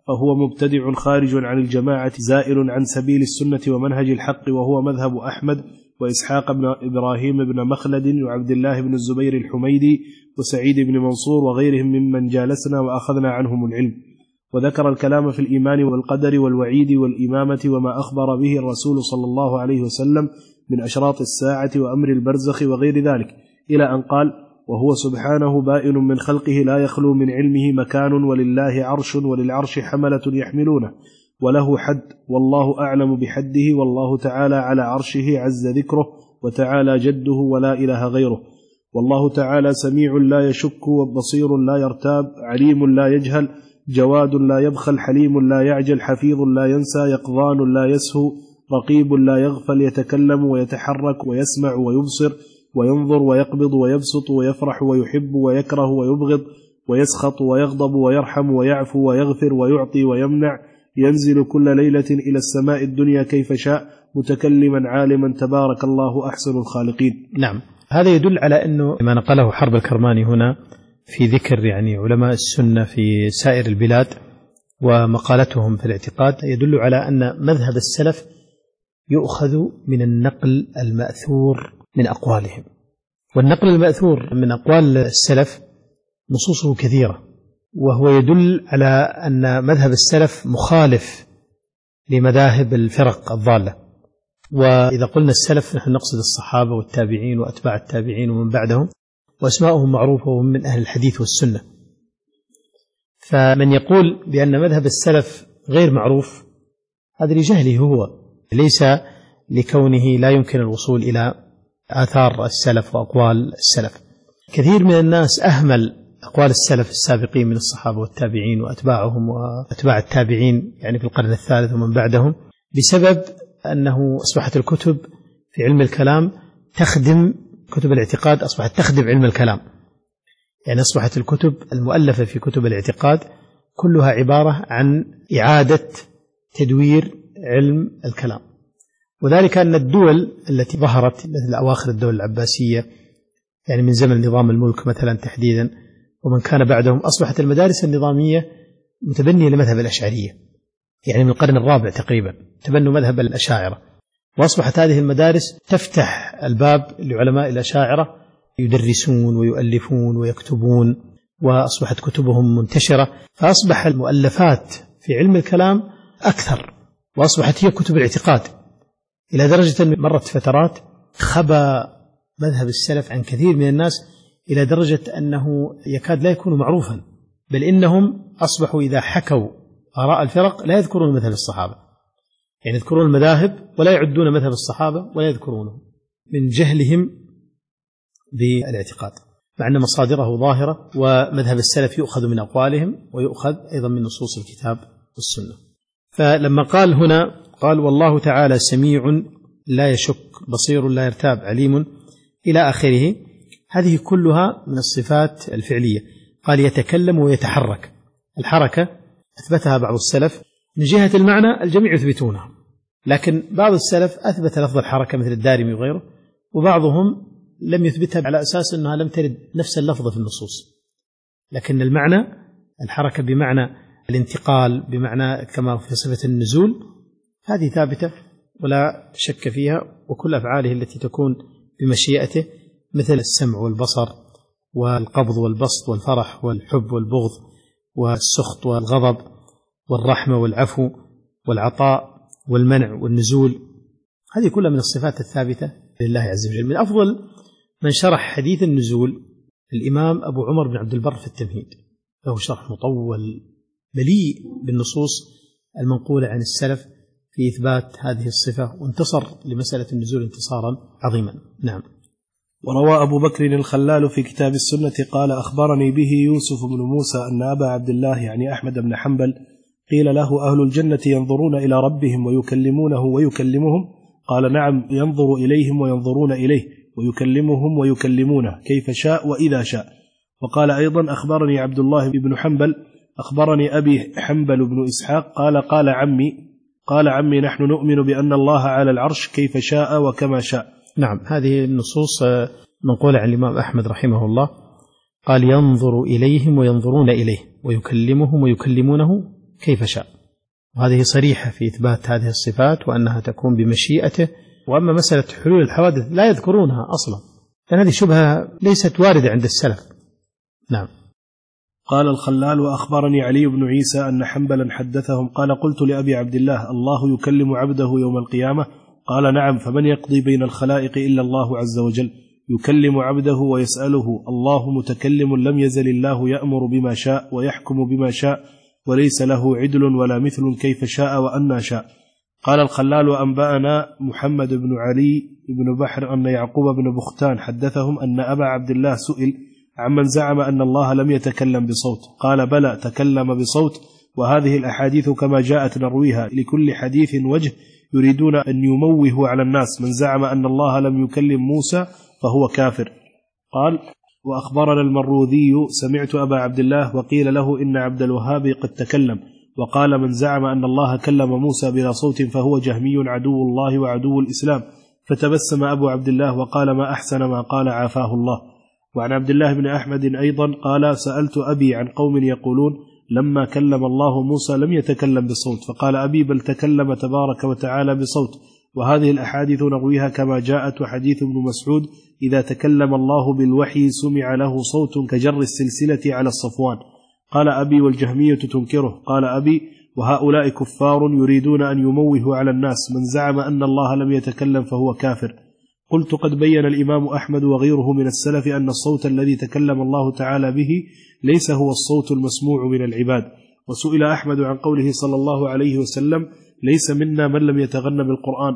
فهو مبتدع خارج عن الجماعة زائل عن سبيل السنة ومنهج الحق، وهو مذهب أحمد وإسحاق بن إبراهيم بن مخلد وعبد الله بن الزبير الحميدي وسعيد بن منصور وغيرهم ممن جالسنا وأخذنا عنهم العلم. وذكر الكلام في الإيمان والقدر والوعيد والإمامة وما أخبر به الرسول صلى الله عليه وسلم من أشراط الساعة وأمر البرزخ وغير ذلك، إلى أن قال: وهو سبحانه بائن من خلقه لا يخلو من علمه مكان، ولله عرش وللعرش حملة يحملونه، وله حد والله أعلم بحده، والله تعالى على عرشه عز ذكره وتعالى جده ولا إله غيره، والله تعالى سميع لا يشك وبصير لا يرتاب، عليم لا يجهل، جواد لا يبخل، حليم لا يعجل، حفيظ لا ينسى، يقظان لا يسهو، رقيب لا يغفل، يتكلم ويتحرك ويسمع ويبصر وينظر ويقبض ويبسط ويفرح ويحب ويكره ويبغض ويسخط ويغضب ويرحم ويعفو ويغفر ويعطي ويمنع، ينزل كل ليلة إلى السماء الدنيا كيف شاء، متكلما عالما، تبارك الله أحسن الخالقين. نعم، هذا يدل على أنه ما نقله حرب الكرماني هنا في ذكر يعني علماء السنة في سائر البلاد ومقالتهم في الاعتقاد، يدل على أن مذهب السلف يؤخذ من النقل المأثور من أقوالهم. والنقل المأثور من أقوال السلف نصوصه كثيرة، وهو يدل على أن مذهب السلف مخالف لمذاهب الفرق الضالة. وإذا قلنا السلف نحن نقصد الصحابة والتابعين وأتباع التابعين ومن بعدهم، وأسماؤهم معروفة وهم من أهل الحديث والسنة. فمن يقول بأن مذهب السلف غير معروف هذا لجهله هو، ليس لكونه لا يمكن الوصول إلى آثار السلف وأقوال السلف. كثير من الناس أهمل أقوال السلف السابقين من الصحابة والتابعين وأتباعهم وأتباع التابعين يعني في القرن الثالث ومن بعدهم، بسبب أنه أصبحت الكتب في علم الكلام تخدم كتب الاعتقاد، أصبحت تخدم علم الكلام. يعني أصبحت الكتب المؤلفة في كتب الاعتقاد كلها عبارة عن إعادة تدوير علم الكلام. وذلك أن الدول التي ظهرت مثل أواخر الدولة العباسية يعني من زمن نظام الملك مثلا تحديدا ومن كان بعدهم، أصبحت المدارس النظامية متبنية لمذهب الأشعرية، يعني من القرن الرابع تقريبا تبنوا مذهب الأشاعرة، وأصبحت هذه المدارس تفتح الباب لعلماء الأشاعرة يدرسون ويؤلفون ويكتبون، وأصبحت كتبهم منتشرة، فأصبح المؤلفات في علم الكلام أكثر، وأصبحت هي كتب الاعتقاد، إلى درجة أن مرت فترات خبى مذهب السلف عن كثير من الناس إلى درجة أنه يكاد لا يكون معروفا، بل إنهم أصبحوا إذا حكوا آراء الفرق لا يذكرون مذهب الصحابة، يعني يذكرون المذاهب ولا يعدون مذهب الصحابة ولا يذكرونه من جهلهم بالاعتقاد، مع أن مصادره ظاهرة، ومذهب السلف يؤخذ من أقوالهم ويؤخذ أيضا من نصوص الكتاب والسنة. فلما قال هنا قال والله تعالى سميع لا يشك بصير لا يرتاب عليم إلى آخره، هذه كلها من الصفات الفعلية. قال يتكلم ويتحرك، الحركة أثبتها بعض السلف، من جهة المعنى الجميع يثبتونها، لكن بعض السلف أثبت لفظ الحركة مثل الدارمي وغيره، وبعضهم لم يثبتها على أساس أنها لم ترد نفس اللفظ في النصوص، لكن المعنى الحركة بمعنى الانتقال بمعنى كما في صفة النزول هذه ثابتة ولا شك فيها، وكل أفعاله التي تكون بمشيئته مثل السمع والبصر والقبض والبسط والفرح والحب والبغض والسخط والغضب والرحمة والعفو والعطاء والمنع والنزول، هذه كلها من الصفات الثابتة لله عز وجل. من أفضل من شرح حديث النزول الإمام أبو عمر بن عبد البر في التمهيد، له شرح مطول مليء بالنصوص المنقولة عن السلف في إثبات هذه الصفة، وانتصر لمسألة النزول انتصارا عظيما. نعم. وروى أبو بكر الخلال في كتاب السنة قال أخبرني به يوسف بن موسى أن أبا عبد الله يعني أحمد بن حنبل قيل له أهل الجنة ينظرون إلى ربهم ويكلمونه ويكلمهم؟ قال نعم، ينظر إليهم وينظرون إليه ويكلمهم ويكلمونه كيف شاء وإذا شاء. وقال أيضا أخبرني عبد الله بن حنبل أخبرني أبي حنبل بن إسحاق قال قال عمي قال عمي نحن نؤمن بأن الله على العرش كيف شاء وكما شاء. نعم، هذه النصوص منقولة عن الإمام أحمد رحمه الله، قال ينظر إليهم وينظرون إليه ويكلمهم ويكلمونه كيف شاء. وهذه صريحة في إثبات هذه الصفات وأنها تكون بمشيئته. وأما مسألة حلول الحوادث لا يذكرونها أصلا، لأن هذه شبهة ليست واردة عند السلف. نعم. قال الخلال: وأخبرني علي بن عيسى أن حنبلا حدثهم قال: قلت لأبي عبد الله: الله يكلم عبده يوم القيامة؟ قال: نعم، فمن يقضي بين الخلائق إلا الله عز وجل، يكلم عبده ويسأله. الله متكلم، لم يزل الله يأمر بما شاء ويحكم بما شاء، وليس له عدل ولا مثل، كيف شاء وأنى شاء. قال الخلال: وأنبأنا محمد بن علي بن بحر أن يعقوب بن بختان حدثهم أن أبا عبد الله سئل عمن زعم أن الله لم يتكلم بصوت، قال: بلى، تكلم بصوت. وهذه الأحاديث كما جاءت نرويها، لكل حديث وجه، يريدون أن يموهوا على الناس. من زعم أن الله لم يكلم موسى فهو كافر. قال: وأخبرنا المروذي: سمعت أبا عبد الله وقيل له إن عبد الوهاب قد تكلم. وقال: من زعم أن الله كلم موسى بلا صوت فهو جهمي عدو الله وعدو الإسلام. فتبسم أبو عبد الله وقال: ما أحسن ما قال، عافاه الله. وعن عبد الله بن أحمد أيضا قال: سألت أبي عن قوم يقولون لما كلم الله موسى لم يتكلم بصوت، فقال أبي: بل تكلم تبارك وتعالى بصوت. وهذه الأحاديث نرويها كما جاءت. وحديث ابن مسعود: إذا تكلم الله بالوحي سمع له صوت كجر السلسلة على الصفوان. قال أبي: والجهمية تنكره. قال أبي: وهؤلاء كفار يريدون أن يموهوا على الناس. من زعم أن الله لم يتكلم فهو كافر. قلت: قد بين الإمام أحمد وغيره من السلف أن الصوت الذي تكلم الله تعالى به ليس هو الصوت المسموع من العباد. وسئل أحمد عن قوله صلى الله عليه وسلم: ليس منا من لم يتغن بالقرآن،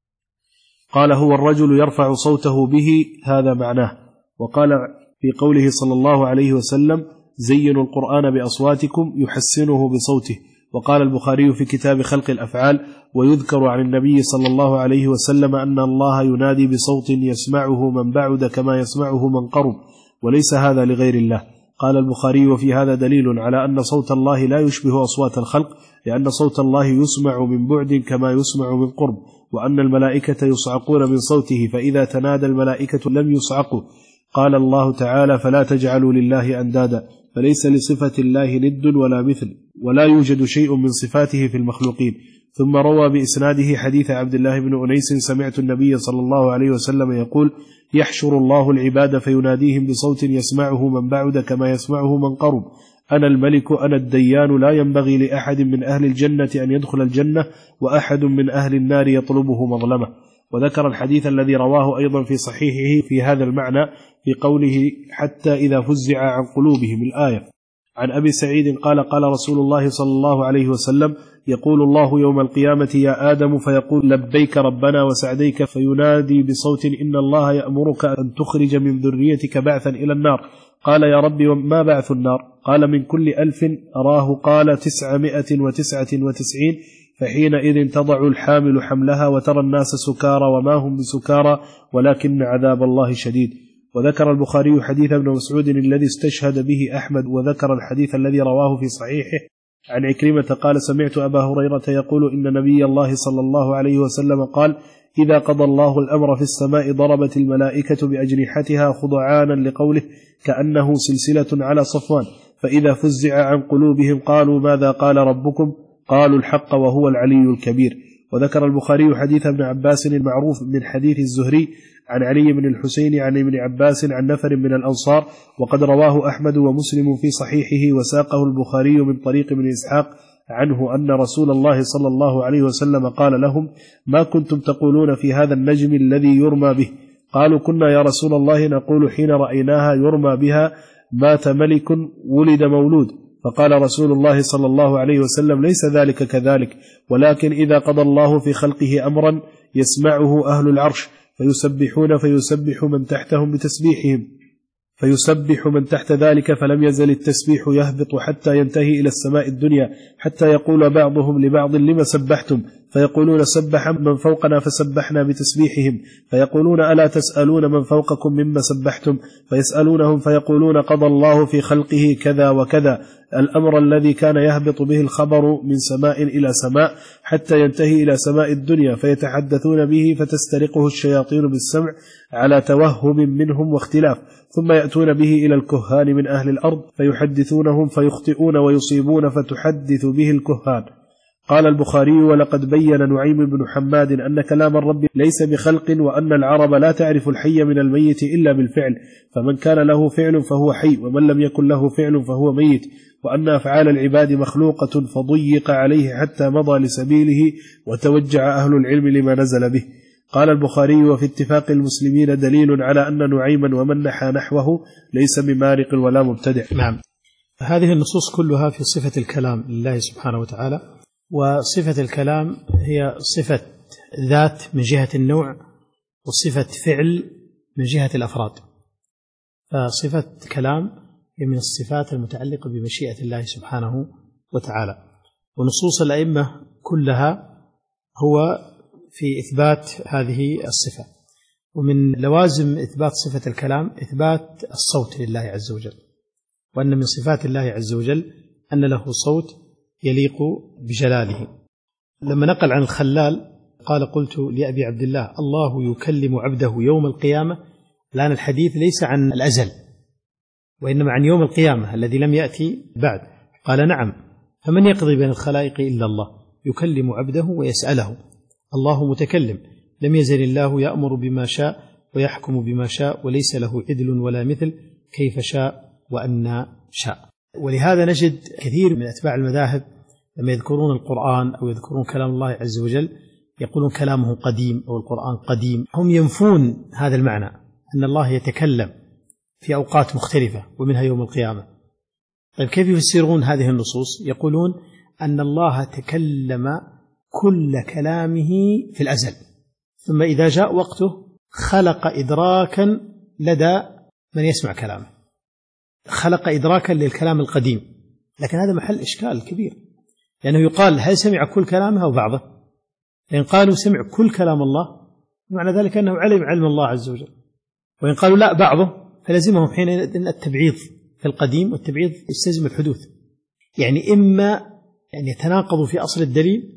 قال: هو الرجل يرفع صوته به، هذا معناه. وقال في قوله صلى الله عليه وسلم: زينوا القرآن بأصواتكم، يحسنه بصوته. وقال البخاري في كتاب خلق الأفعال: ويذكر عن النبي صلى الله عليه وسلم أن الله ينادي بصوت يسمعه من بعد كما يسمعه من قرب، وليس هذا لغير الله. قال البخاري: وفي هذا دليل على أن صوت الله لا يشبه أصوات الخلق، لأن صوت الله يسمع من بعد كما يسمع من قرب، وأن الملائكة يصعقون من صوته، فإذا تنادى الملائكة لم يصعقوا. قال الله تعالى: فلا تجعلوا لله أندادا، فليس لصفة الله ند ولا مثل، ولا يوجد شيء من صفاته في المخلوقين. ثم روى بإسناده حديث عبد الله بن أنيس: سمعت النبي صلى الله عليه وسلم يقول: يحشر الله العباد فيناديهم بصوت يسمعه من بعد كما يسمعه من قرب، أنا الملك أنا الديان، لا ينبغي لأحد من أهل الجنة أن يدخل الجنة، وأحد من أهل النار يطلبه مظلمة. وذكر الحديث الذي رواه أيضا في صحيحه في هذا المعنى في قوله: حتى إذا فزع عن قلوبهم، الآية. عن أبي سعيد قال: قال رسول الله صلى الله عليه وسلم: يقول الله يوم القيامة: يا آدم، فيقول: لبيك ربنا وسعديك، فينادي بصوت: إن الله يأمرك أن تخرج من ذريتك بعثا إلى النار. قال: يا ربي، وما بعث النار؟ قال: من كل ألف أراه قال تسعمائة وتسعة وتسعين، فحينئذ تضع الحامل حملها وترى الناس سكارى وما هم بسكارى ولكن عذاب الله شديد. وذكر البخاري حديث ابن مسعود الذي استشهد به أحمد، وذكر الحديث الذي رواه في صحيحه عن عكرمة قال: سمعت أبا هريرة يقول: إن نبي الله صلى الله عليه وسلم قال: إذا قضى الله الأمر في السماء ضربت الملائكة بأجنحتها خضعانا لقوله، كأنه سلسلة على صفوان، فإذا فزع عن قلوبهم قالوا: ماذا قال ربكم؟ قالوا: الحق وهو العلي الكبير. وذكر البخاري حديث ابن عباس المعروف من حديث الزهري عن علي بن الحسين عن ابن عباس عن نفر من الأنصار، وقد رواه أحمد ومسلم في صحيحه، وساقه البخاري من طريق ابن إسحاق عنه أن رسول الله صلى الله عليه وسلم قال لهم: ما كنتم تقولون في هذا النجم الذي يرمى به؟ قالوا: كنا يا رسول الله نقول حين رأيناها يرمى بها: مات ملك ولد مولود. فقال رسول الله صلى الله عليه وسلم: ليس ذلك كذلك، ولكن إذا قضى الله في خلقه أمرا يسمعه أهل العرش فيسبحون فيسبح من تحتهم بتسبيحهم، فيسبح من تحت ذلك، فلم يزل التسبيح يهبط حتى ينتهي إلى السماء الدنيا، حتى يقول بعضهم لبعض: لما سبحتم؟ فيقولون سبح من فوقنا فسبحنا بتسبيحهم، فيقولون ألا تسألون من فوقكم مما سبحتم، فيسألونهم فيقولون قضى الله في خلقه كذا وكذا، الأمر الذي كان يهبط به الخبر من سماء إلى سماء حتى ينتهي إلى سماء الدنيا، فيتحدثون به فتسترقه الشياطين بالسمع على توهم منهم واختلاف، ثم يأتون به إلى الكهان من أهل الأرض فيحدثونهم فيخطئون ويصيبون فتحدث به الكهان. قال البخاري: ولقد بين نعيم بن حماد أن كلام الرب ليس بخلق، وأن العرب لا تعرف الحي من الميت إلا بالفعل، فمن كان له فعل فهو حي، ومن لم يكن له فعل فهو ميت، وأن أفعال العباد مخلوقة فضيق عليه حتى مضى لسبيله وتوجع أهل العلم لما نزل به. قال البخاري: وفي اتفاق المسلمين دليل على أن نعيما ومن نحى نحوه ليس بمارق ولا مبتدع. نعم، هذه النصوص كلها في صفة الكلام لله سبحانه وتعالى، وصفة الكلام هي صفة ذات من جهة النوع، وصفة فعل من جهة الأفراد. فصفة كلام هي من الصفات المتعلقة بمشيئة الله سبحانه وتعالى، ونصوص الأئمة كلها هو في إثبات هذه الصفة. ومن لوازم إثبات صفة الكلام إثبات الصوت لله عز وجل، وأن من صفات الله عز وجل أن له صوت يليق بجلاله. لما نقل عن الخلال قال: قلت لأبي عبد الله: الله يكلم عبده يوم القيامة. الآن الحديث ليس عن الأزل، وإنما عن يوم القيامة الذي لم يأتي بعد. قال: نعم، فمن يقضي بين الخلائق إلا الله، يكلم عبده ويسأله، الله متكلم، لم يزل الله يأمر بما شاء ويحكم بما شاء، وليس له عدل ولا مثل، كيف شاء وأن شاء. ولهذا نجد كثير من أتباع المذاهب لما يذكرون القرآن أو يذكرون كلام الله عز وجل يقولون كلامه قديم أو القرآن قديم. هم ينفون هذا المعنى، أن الله يتكلم في أوقات مختلفة ومنها يوم القيامة. طيب كيف يفسرون هذه النصوص؟ يقولون أن الله تكلم كل كلامه في الأزل، ثم إذا جاء وقته خلق إدراكا لدى من يسمع كلامه، خلق إدراكا للكلام القديم. لكن هذا محل إشكال كبير، لأنه يقال: هل سمع كل كلامه أو بعضه؟ فإن قالوا سمع كل كلام الله معنى ذلك أنه علم علم الله عز وجل، وإن قالوا لا بعضه فلزمهم حينئذ التبعيض في القديم، والتبعيض يستلزم الحدوث. يعني إما أن يتناقضوا في أصل الدليل،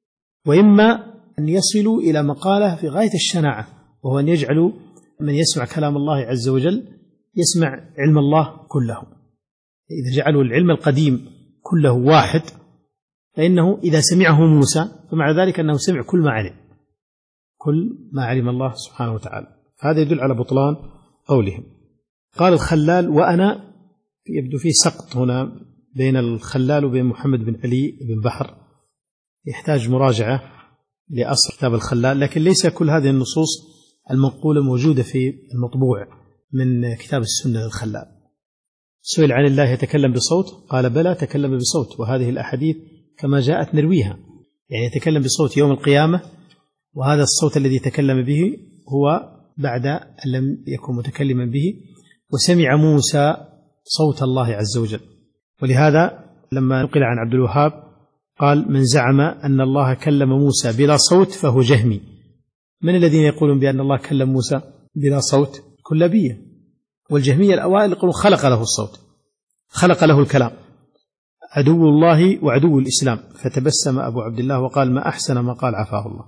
وإما أن يصلوا إلى مقالة في غاية الشناعة، وهو أن يجعلوا من يسمع كلام الله عز وجل يسمع علم الله كله. إذا جعلوا العلم القديم كله واحد، فإنه إذا سمعه موسى فمع ذلك أنه سمع كل ما علم، كل ما علم الله سبحانه وتعالى. هذا يدل على بطلان قولهم. قال الخلال: وأنا، يبدو فيه سقط هنا بين الخلال وبين محمد بن علي بن بحر، يحتاج مراجعة لأصل كتاب الخلال، لكن ليس كل هذه النصوص المنقولة موجودة في المطبوع من كتاب السنة للخلال. سئل عن الله يتكلم بصوت، قال: بلى، تكلم بصوت، وهذه الأحاديث كما جاءت نرويها، يعني يتكلم بصوت يوم القيامة، وهذا الصوت الذي تكلم به هو بعد أن لم يكن متكلما به، وسمع موسى صوت الله عز وجل. ولهذا لما نقل عن عبد الوهاب قال: من زعم أن الله كلم موسى بلا صوت فهو جهمي. من الذين يقولون بأن الله كلم موسى بلا صوت؟ كلابية، والجهمية الأوائل يقولون خلق له الصوت، خلق له الكلام، عدو الله وعدو الإسلام. فتبسم أبو عبد الله وقال: ما أحسن ما قال، عفاه الله.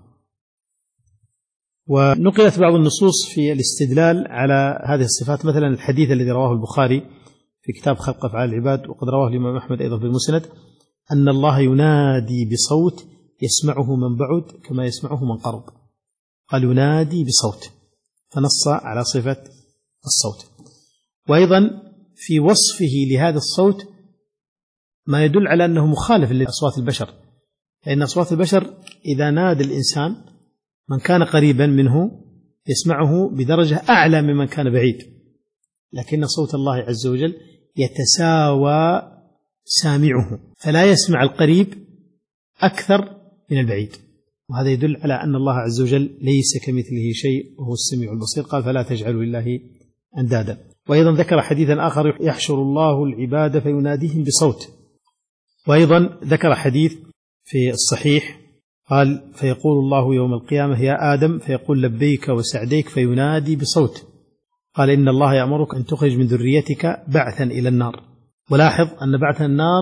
ونقلت بعض النصوص في الاستدلال على هذه الصفات، مثلا الحديث الذي رواه البخاري في كتاب خلق أفعال العباد، وقد رواه الإمام أحمد أيضا في المسند، أن الله ينادي بصوت يسمعه من بعد كما يسمعه من قرب. قال: ينادي بصوت، فنص على صفة الصوت. وأيضا في وصفه لهذا الصوت ما يدل على أنه مخالف لأصوات البشر، لأن أصوات البشر إذا نادى الإنسان من كان قريبا منه يسمعه بدرجة أعلى ممن كان بعيد، لكن صوت الله عز وجل يتساوى سامعه، فلا يسمع القريب أكثر من البعيد. وهذا يدل على أن الله عز وجل ليس كمثله شيء وهو السميع البصير. قال: فلا تجعلوا لله أندادا. وأيضا ذكر حديثا آخر: يحشر الله العباد فيناديهم بصوت. وأيضا ذكر حديث في الصحيح قال فيقول الله يوم القيامة يا آدم، فيقول لبيك وسعديك، فينادي بصوت. قال إن الله يأمرك أن تخرج من ذريتك بعثا إلى النار. ولاحظ أن بعث النار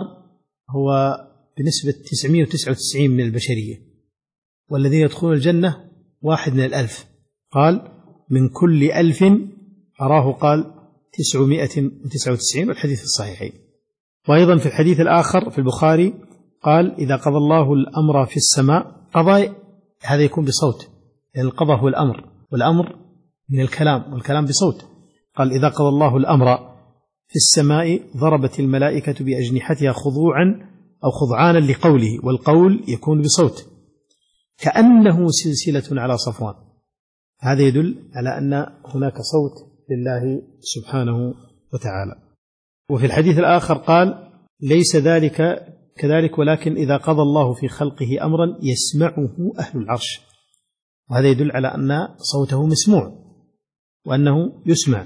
هو بنسبة تسعمائة وتسعة وتسعين من البشرية، والذين يدخلون الجنة واحد من الألف. قال من كل ألف أراه قال تسعمائة وتسعة وتسعين، والحديث في الصحيحين. وأيضا في الحديث الآخر في البخاري قال إذا قضى الله الأمر في السماء، قضى هذا يكون بصوت، لأن القضاء هو الأمر، والأمر من الكلام، والكلام بصوت. قال إذا قضى الله الأمر في السماء ضربت الملائكة بأجنحتها خضوعا أو خضعانا لقوله، والقول يكون بصوت كأنه سلسلة على صفوان. هذا يدل على أن هناك صوت لله سبحانه وتعالى. وفي الحديث الآخر قال ليس ذلك كذلك، ولكن إذا قضى الله في خلقه أمرا يسمعه أهل العرش. وهذا يدل على أن صوته مسموع وأنه يسمع.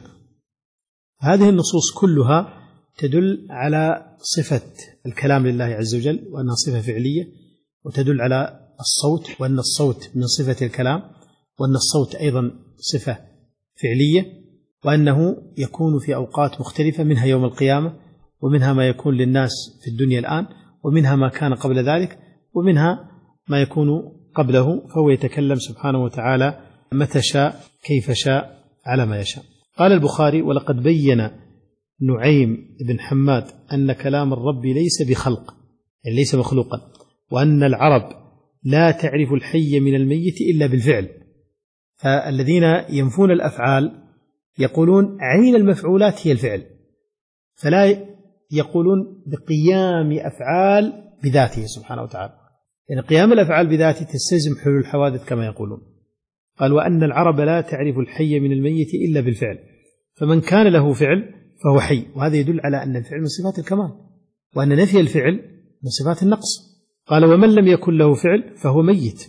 هذه النصوص كلها تدل على صفة الكلام لله عز وجل، وأنها صفة فعلية، وتدل على الصوت، وأن الصوت من صفة الكلام، وأن الصوت أيضا صفة فعلية، وأنه يكون في أوقات مختلفة، منها يوم القيامة، ومنها ما يكون للناس في الدنيا الآن، ومنها ما كان قبل ذلك، ومنها ما يكون قبله، فهو يتكلم سبحانه وتعالى متى شاء كيف شاء على ما يشاء. قال البخاري ولقد بين نعيم بن حماد أن كلام الرب ليس بخلق، يعني ليس مخلوقا، وأن العرب لا تعرف الحي من الميت إلا بالفعل. فالذين ينفون الأفعال يقولون عين المفعولات هي الفعل، فلا يقولون بقيام أفعال بذاته سبحانه وتعالى، يعني قيام الأفعال بذاته تستلزم حلول الحوادث كما يقولون. قال وأن العرب لا تعرف الحي من الميت إلا بالفعل، فمن كان له فعل فهو حي. وهذا يدل على أن الفعل من صفات الكمال، وأن نفي الفعل من صفات النقص. قال ومن لم يكن له فعل فهو ميت،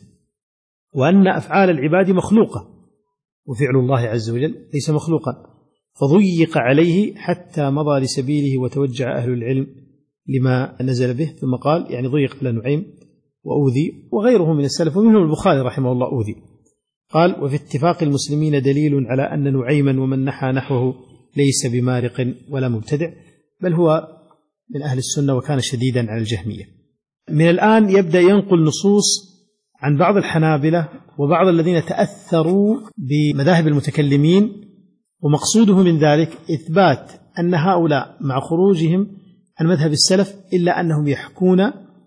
وأن أفعال العباد مخلوقة، وفعل الله عز وجل ليس مخلوقا. فضيق عليه حتى مضى لسبيله وتوجع أهل العلم لما نزل به. ثم قال يعني ضيق على نعيم وأوذي وغيره من السلف، ومنهم البخاري رحمه الله أوذي. قال وفي اتفاق المسلمين دليل على أن نعيما ومن نحى نحوه ليس بمارق ولا مبتدع، بل هو من أهل السنة وكان شديدا على الجهمية. من الآن يبدأ ينقل نصوص عن بعض الحنابلة وبعض الذين تأثروا بمذاهب المتكلمين، ومقصوده من ذلك إثبات أن هؤلاء مع خروجهم عن مذهب السلف إلا أنهم يحكون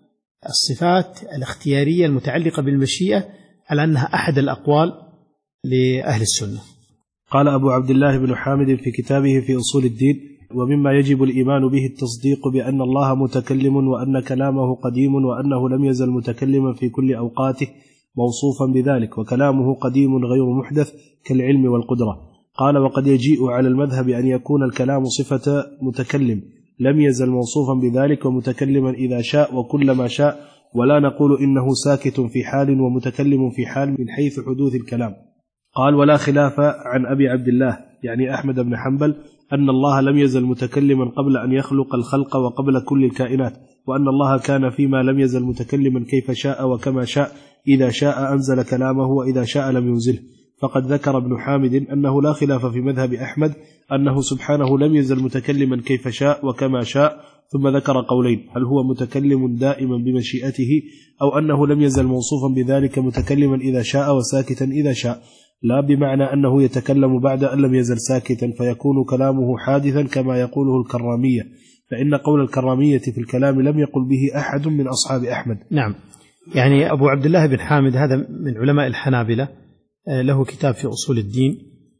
الصفات الاختيارية المتعلقة بالمشيئة على أنها أحد الأقوال لأهل السنة. قال أبو عبد الله بن حامد في كتابه في أصول الدين ومما يجب الإيمان به التصديق بأن الله متكلم، وأن كلامه قديم، وأنه لم يزل متكلما في كل أوقاته موصوفا بذلك، وكلامه قديم غير محدث كالعلم والقدرة. قال وقد يجيء على المذهب أن يكون الكلام صفة متكلم لم يزل موصوفا بذلك ومتكلما إذا شاء وكلما شاء، ولا نقول إنه ساكت في حال ومتكلم في حال من حيث حدوث الكلام. قال ولا خلاف عن أبي عبد الله يعني أحمد بن حنبل أن الله لم يزل متكلما قبل أن يخلق الخلق وقبل كل الكائنات، وأن الله كان فيما لم يزل متكلما كيف شاء وكما شاء، إذا شاء أنزل كلامه وإذا شاء لم ينزله. فقد ذكر ابن حامد أنه لا خلاف في مذهب أحمد أنه سبحانه لم يزل متكلما كيف شاء وكما شاء، ثم ذكر قولين: هل هو متكلم دائما بمشيئته، أو أنه لم يزل موصوفا بذلك متكلما إذا شاء وساكتا إذا شاء، لا بمعنى أنه يتكلم بعد أن لم يزل ساكتا فيكون كلامه حادثا كما يقوله الكرامية، فإن قول الكرامية في الكلام لم يقل به أحد من أصحاب أحمد. نعم، يعني أبو عبد الله بن حامد هذا من علماء الحنابلة، له كتاب في أصول الدين،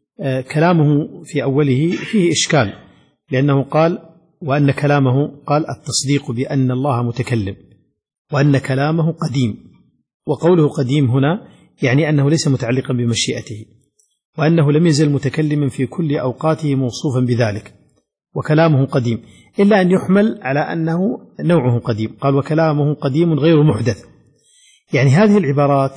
كلامه في أوله فيه إشكال، لأنه قال وأن كلامه قال التصديق بأن الله متكلم، وأن كلامه قديم. وقوله قديم هنا يعني أنه ليس متعلقا بمشيئته، وأنه لم يزل متكلما في كل أوقاته موصوفا بذلك، وكلامه قديم، إلا أن يحمل على أنه نوعه قديم. قال وكلامه قديم غير محدث. يعني هذه العبارات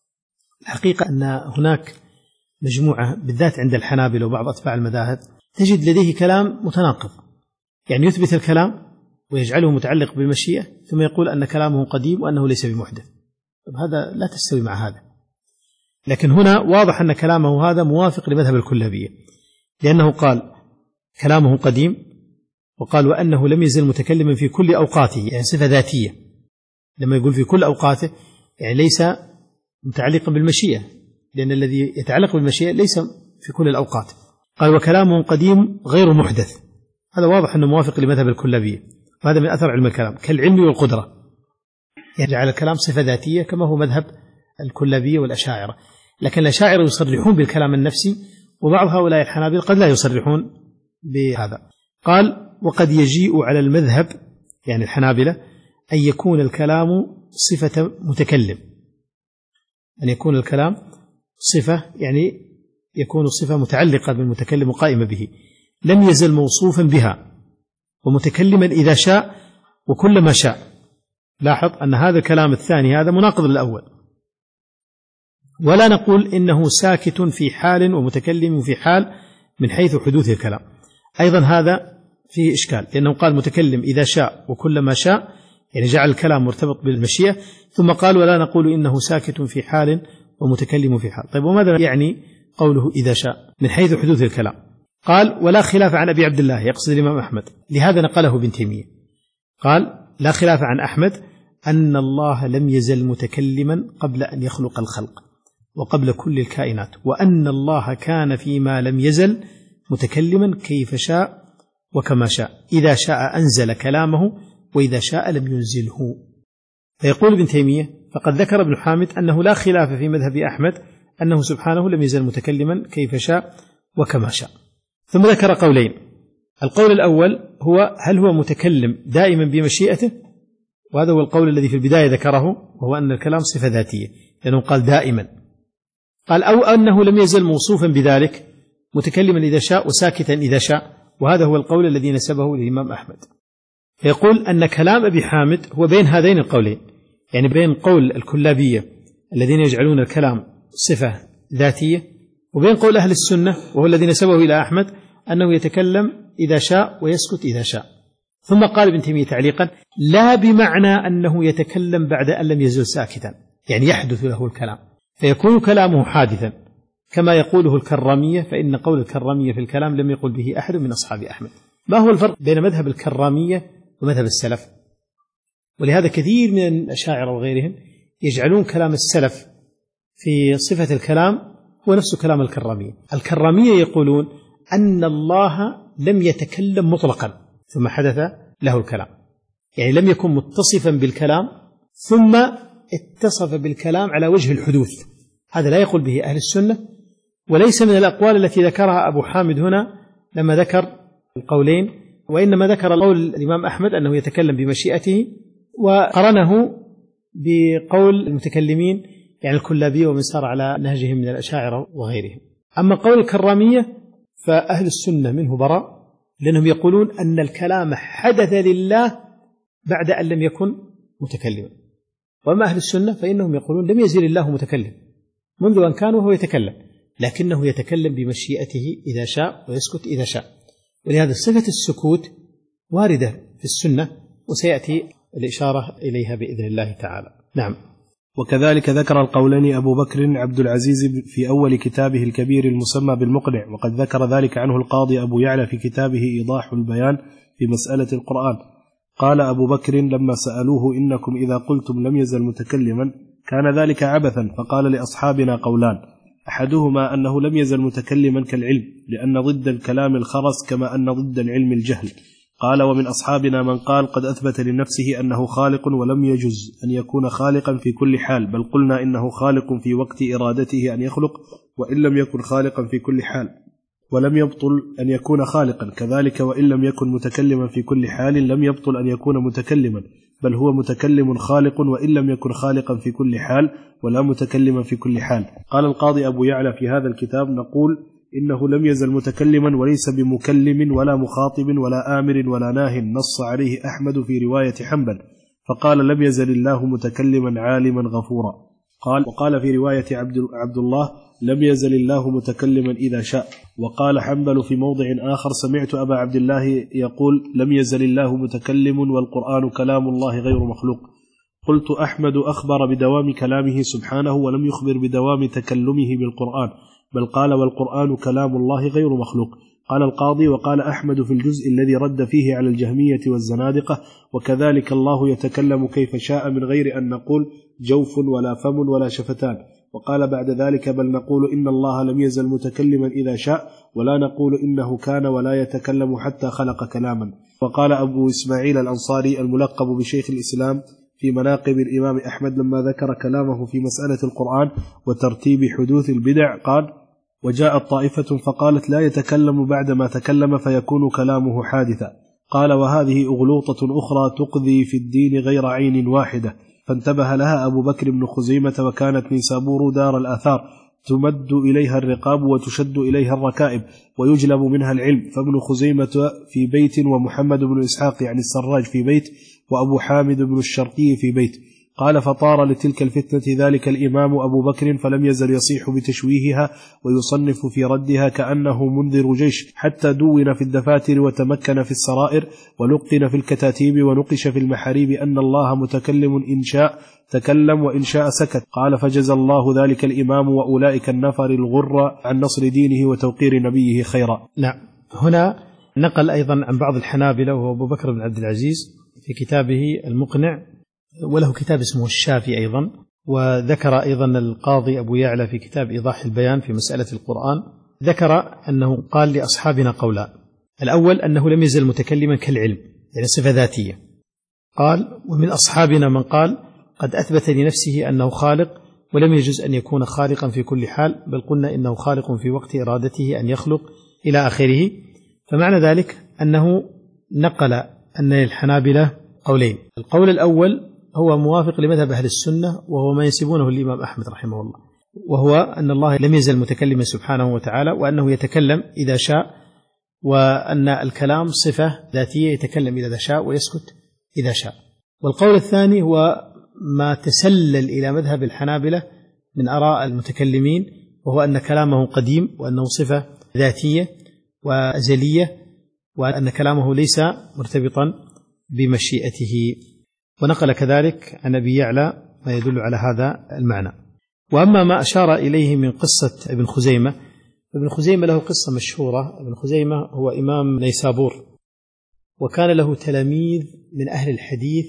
الحقيقة أن هناك مجموعة بالذات عند الحنابلة وبعض أتباع المذاهب تجد لديه كلام متناقض، يعني يثبت الكلام ويجعله متعلق بالمشيئة ثم يقول أن كلامه قديم وأنه ليس بمحدث. هذا لا تستوي مع هذا. لكن هنا واضح أن كلامه هذا موافق لمذهب الكلابية، لأنه قال كلامه قديم، وقال وأنه لم يزل متكلما في كل أوقاته، يعني صفة ذاتية. لما يقول في كل أوقاته يعني ليس متعلقا بالمشيئة، لأن الذي يتعلق بالمشيئة ليس في كل الأوقات. قال وكلامه قديم غير محدث، هذا واضح أنه موافق لمذهب الكلابية، وهذا من أثر علم الكلام كالعلم والقدرة، يجعل الكلام صفة ذاتية كما هو مذهب الكلابية والأشاعرة. لكن الأشاعرة يصرحون بالكلام النفسي، وبعض هؤلاء الحنابلة قد لا يصرحون بهذا. قال وقد يجيء على المذهب يعني الحنابلة أن يكون الكلام صفة متكلم، أن يكون الكلام صفة يعني يكون صفة متعلقة بالمتكلم وقائمة به، لم يزل موصوفا بها ومتكلما إذا شاء وكل ما شاء. لاحظ أن هذا الكلام الثاني هذا مناقض للأول. ولا نقول إنه ساكت في حال ومتكلم في حال من حيث حدوث الكلام، أيضا هذا فيه إشكال، لأنه قال متكلم إذا شاء وكل ما شاء، يعني جعل الكلام مرتبط بالمشيئة، ثم قال ولا نقول إنه ساكت في حال ومتكلم في حال. طيب وماذا يعني قوله إذا شاء من حيث حدوث الكلام؟ قال ولا خلاف عن أبي عبد الله، يقصد الإمام أحمد، لهذا نقله ابن تيمية، قال لا خلاف عن أحمد أن الله لم يزل متكلما قبل أن يخلق الخلق وقبل كل الكائنات، وأن الله كان فيما لم يزل متكلما كيف شاء وكما شاء، إذا شاء أنزل كلامه وإذا شاء لم ينزله. فيقول ابن تيمية فقد ذكر ابن حامد أنه لا خلاف في مذهب أحمد أنه سبحانه لم يزل متكلما كيف شاء وكما شاء. ثم ذكر قولين، القول الأول هو هل هو متكلم دائما بمشيئته، وهذا هو القول الذي في البداية ذكره، وهو أن الكلام صفة ذاتية لأنه قال دائما. قال أو أنه لم يزل موصوفا بذلك متكلما إذا شاء وساكتا إذا شاء، وهذا هو القول الذي نسبه للإمام أحمد. فيقول أن كلام أبي حامد هو بين هذين القولين، يعني بين قول الكلابية الذين يجعلون الكلام صفة ذاتية، وبين قول أهل السنة وهو الذي نسبه إلى أحمد أنه يتكلم إذا شاء ويسكت إذا شاء. ثم قال ابن تيمية تعليقا لا بمعنى أنه يتكلم بعد أن لم يزل ساكتا، يعني يحدث له الكلام فيكون كلامه حادثا كما يقوله الكرامية، فإن قول الكرامية في الكلام لم يقل به أحد من أصحاب أحمد. ما هو الفرق بين مذهب الكرامية ومذهب السلف؟ ولهذا كثير من الأشاعرة وغيرهم يجعلون كلام السلف في صفة الكلام هو نفس كلام الكرامية. الكرامية يقولون أن الله لم يتكلم مطلقا ثم حدث له الكلام، يعني لم يكن متصفا بالكلام ثم اتصف بالكلام على وجه الحدوث، هذا لا يقول به أهل السنة، وليس من الأقوال التي ذكرها أبو حامد هنا لما ذكر القولين، وإنما ذكر قول الإمام أحمد أنه يتكلم بمشيئته وقرنه بقول المتكلمين يعني الكلابية ومن سار على نهجهم من الأشاعرة وغيرهم. أما قول الكرامية فأهل السنة منه براء، لأنهم يقولون أن الكلام حدث لله بعد أن لم يكن متكلما. وأما أهل السنة فإنهم يقولون لم يزل الله متكلم منذ أن كان وهو يتكلم، لكنه يتكلم بمشيئته إذا شاء ويسكت إذا شاء. ولهذا صفة السكوت واردة في السنة وسيأتي الإشارة إليها بإذن الله تعالى. نعم. وكذلك ذكر القولين أبو بكر عبد العزيز في أول كتابه الكبير المسمى بالمقنع، وقد ذكر ذلك عنه القاضي أبو يعلى في كتابه إيضاح البيان في مسألة القرآن. قال أبو بكر لما سألوه إنكم إذا قلتم لم يزل متكلما كان ذلك عبثا، فقال لأصحابنا قولان، أحدهما أنه لم يزل متكلما كالعلم لأن ضد الكلام الخرس كما أن ضد العلم الجهل. قال ومن أصحابنا من قال قد أثبت لنفسه أنه خالق ولم يجز أن يكون خالقا في كل حال، بل قلنا إنه خالق في وقت إرادته أن يخلق وإن لم يكن خالقا في كل حال، ولم يبطل أن يكون خالقا، كذلك وإن لم يكن متكلما في كل حال لم يبطل أن يكون متكلما، بل هو متكلم خالق وإن لم يكن خالقا في كل حال ولا متكلما في كل حال. قال القاضي أبو يعلى في هذا الكتاب نقول إنه لم يزل متكلما وليس بمكلم ولا مخاطب ولا آمر ولا ناه، نص عليه أحمد في رواية حنبل فقال لم يزل الله متكلما عالما غفورا. قال وقال في رواية عبد, عبد الله لم يزل الله متكلما إذا شاء. وقال حنبل في موضع آخر سمعت أبا عبد الله يقول لم يزل الله متكلم والقرآن كلام الله غير مخلوق. قلت أحمد أخبر بدوام كلامه سبحانه ولم يخبر بدوام تكلمه بالقرآن، بل قال والقرآن كلام الله غير مخلوق. قال القاضي: وقال أحمد في الجزء الذي رد فيه على الجهمية والزنادقة: وكذلك الله يتكلم كيف شاء من غير أن نقول جوف ولا فم ولا شفتان. وقال بعد ذلك: بل نقول إن الله لم يزل متكلما إذا شاء، ولا نقول إنه كان ولا يتكلم حتى خلق كلاما. وقال أبو إسماعيل الأنصاري الملقب بشيخ الإسلام في مناقب الإمام أحمد لما ذكر كلامه في مسألة القرآن وترتيب حدوث البدع قال: وجاءت طائفة فقالت لا يتكلم بعدما تكلم فيكون كلامه حادثا. قال: وهذه أغلوطة أخرى تقضي في الدين غير عين واحدة. فانتبه لها أبو بكر بن خزيمة، وكانت نيسابور دار الآثار تمد إليها الرقاب وتشد إليها الركائب ويجلب منها العلم، فابن خزيمة في بيت، ومحمد بن إسحاق يعني السراج في بيت، وأبو حامد بن الشرقي في بيت. قال: فطار لتلك الفتنة ذلك الإمام أبو بكر، فلم يزل يصيح بتشويهها ويصنف في ردها كأنه منذر جيش، حتى دون في الدفاتر وتمكن في السرائر ولقن في الكتاتيب ونقش في المحاريب أن الله متكلم إن شاء تكلم وإن شاء سكت. قال: فجزى الله ذلك الإمام وأولئك النفر الغر عن نصر دينه وتوقير نبيه خيرا. نعم. هنا نقل أيضا عن بعض الحنابلة وهو أبو بكر بن عبد العزيز في كتابه المقنع، وله كتاب اسمه الشافي أيضا، وذكر أيضا القاضي أبو يعلى في كتاب إيضاح البيان في مسألة القرآن، ذكر أنه قال لأصحابنا قولا: الأول أنه لم يزل متكلما كالعلم، يعني صفة ذاتية. قال: ومن أصحابنا من قال قد أثبت لنفسه أنه خالق ولم يجوز أن يكون خالقا في كل حال، بل قلنا إنه خالق في وقت إرادته أن يخلق إلى آخره. فمعنى ذلك أنه نقل أن للحنابلة قولين: القول الأول هو موافق لمذهب أهل السنة، وهو ما ينسبونه الإمام أحمد رحمه الله، وهو أن الله لم يزل متكلما سبحانه وتعالى، وأنه يتكلم إذا شاء، وأن الكلام صفة ذاتية يتكلم إذا شاء ويسكت إذا شاء. والقول الثاني هو ما تسلل إلى مذهب الحنابلة من آراء المتكلمين، وهو أن كلامه قديم، وأنه صفة ذاتية وأزلية، وأن كلامه ليس مرتبطا بمشيئته. ونقل كذلك عن أبي يعلى ما يدل على هذا المعنى. وأما ما أشار إليه من قصة ابن خزيمة، ابن خزيمة له قصة مشهورة. ابن خزيمة هو إمام نيسابور، وكان له تلاميذ من أهل الحديث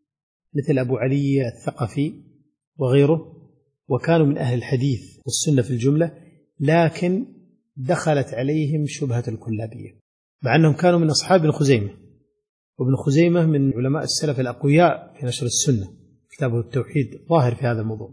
مثل أبو علي الثقفي وغيره، وكانوا من أهل الحديث والسنة في الجملة، لكن دخلت عليهم شبهة الكلابية، مع أنهم كانوا من أصحاب ابن خزيمة. وابن خزيمة من علماء السلف الأقوياء في نشر السنة، كتابه التوحيد ظاهر في هذا الموضوع.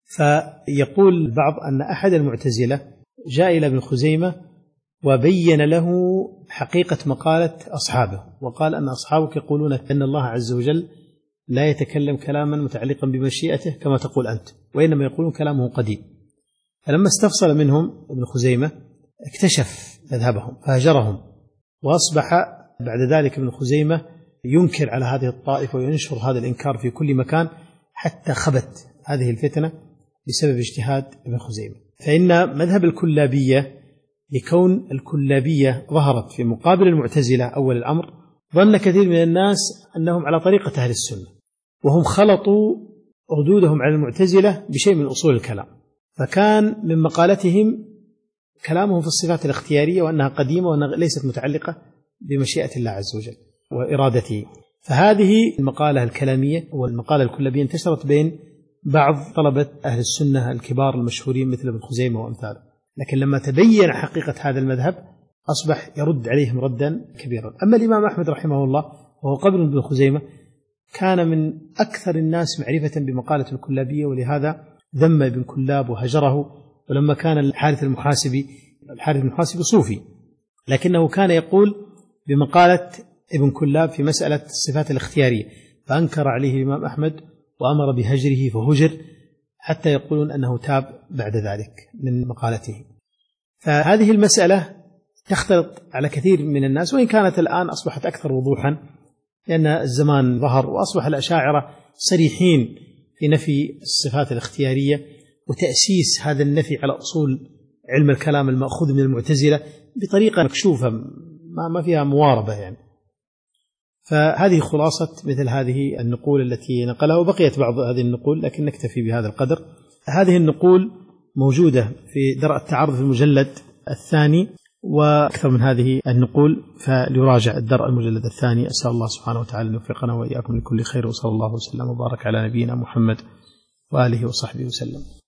فيقول البعض أن أحد المعتزلة جاء إلى ابن خزيمة وبين له حقيقة مقالة أصحابه، وقال أن أصحابك يقولون أن الله عز وجل لا يتكلم كلاما متعلقا بمشيئته كما تقول أنت، وإنما يقولون كلامه قديم. فلما استفصل منهم ابن خزيمة اكتشف مذهبهم فهجرهم، وأصبح بعد ذلك ابن خزيمة ينكر على هذه الطائفة وينشر هذا الإنكار في كل مكان، حتى خبت هذه الفتنة بسبب اجتهاد ابن خزيمة. فإن مذهب الكلابية، لكون الكلابية ظهرت في مقابل المعتزلة أول الأمر، ظن كثير من الناس أنهم على طريقة أهل السنة، وهم خلطوا ردودهم على المعتزلة بشيء من أصول الكلام. فكان من مقالتهم كلامهم في الصفات الاختيارية، وأنها قديمة وأنها ليست متعلقة بمشيئة الله عز وجل وإرادته. فهذه المقالة الكلامية والمقالة الكلابية انتشرت بين بعض طلبة أهل السنة الكبار المشهورين مثل ابن خزيمة وأمثاله، لكن لما تبين حقيقة هذا المذهب أصبح يرد عليهم ردا كبيرا. أما الإمام أحمد رحمه الله وهو قبل ابن خزيمة كان من أكثر الناس معرفة بمقالة الكلابية، ولهذا ذم ابن كلاب وهجره. ولما كان الحارث المحاسبي الحارث المحاسبي صوفي، لكنه كان يقول بمقالة ابن كلاب في مسألة الصفات الاختيارية، فأنكر عليه الإمام أحمد وأمر بهجره فهجر، حتى يقولون أنه تاب بعد ذلك من مقالته. فهذه المسألة تختلط على كثير من الناس، وإن كانت الآن أصبحت أكثر وضوحا، لأن الزمان ظهر وأصبح الأشاعرة صريحين في نفي الصفات الاختيارية وتأسيس هذا النفي على أصول علم الكلام المأخوذ من المعتزلة بطريقة مكشوفة ما فيها مواربة يعني. فهذه خلاصة مثل هذه النقول التي نقلها، وبقيت بعض هذه النقول لكن نكتفي بهذا القدر. هذه النقول موجودة في درء التعارض في المجلد الثاني، وأكثر من هذه النقول فليراجع الدرء المجلد الثاني. أسأل الله سبحانه وتعالى أن يوفقنا وإياكم لكل خير، وصلى الله وسلم وبارك على نبينا محمد وآله وصحبه وسلم.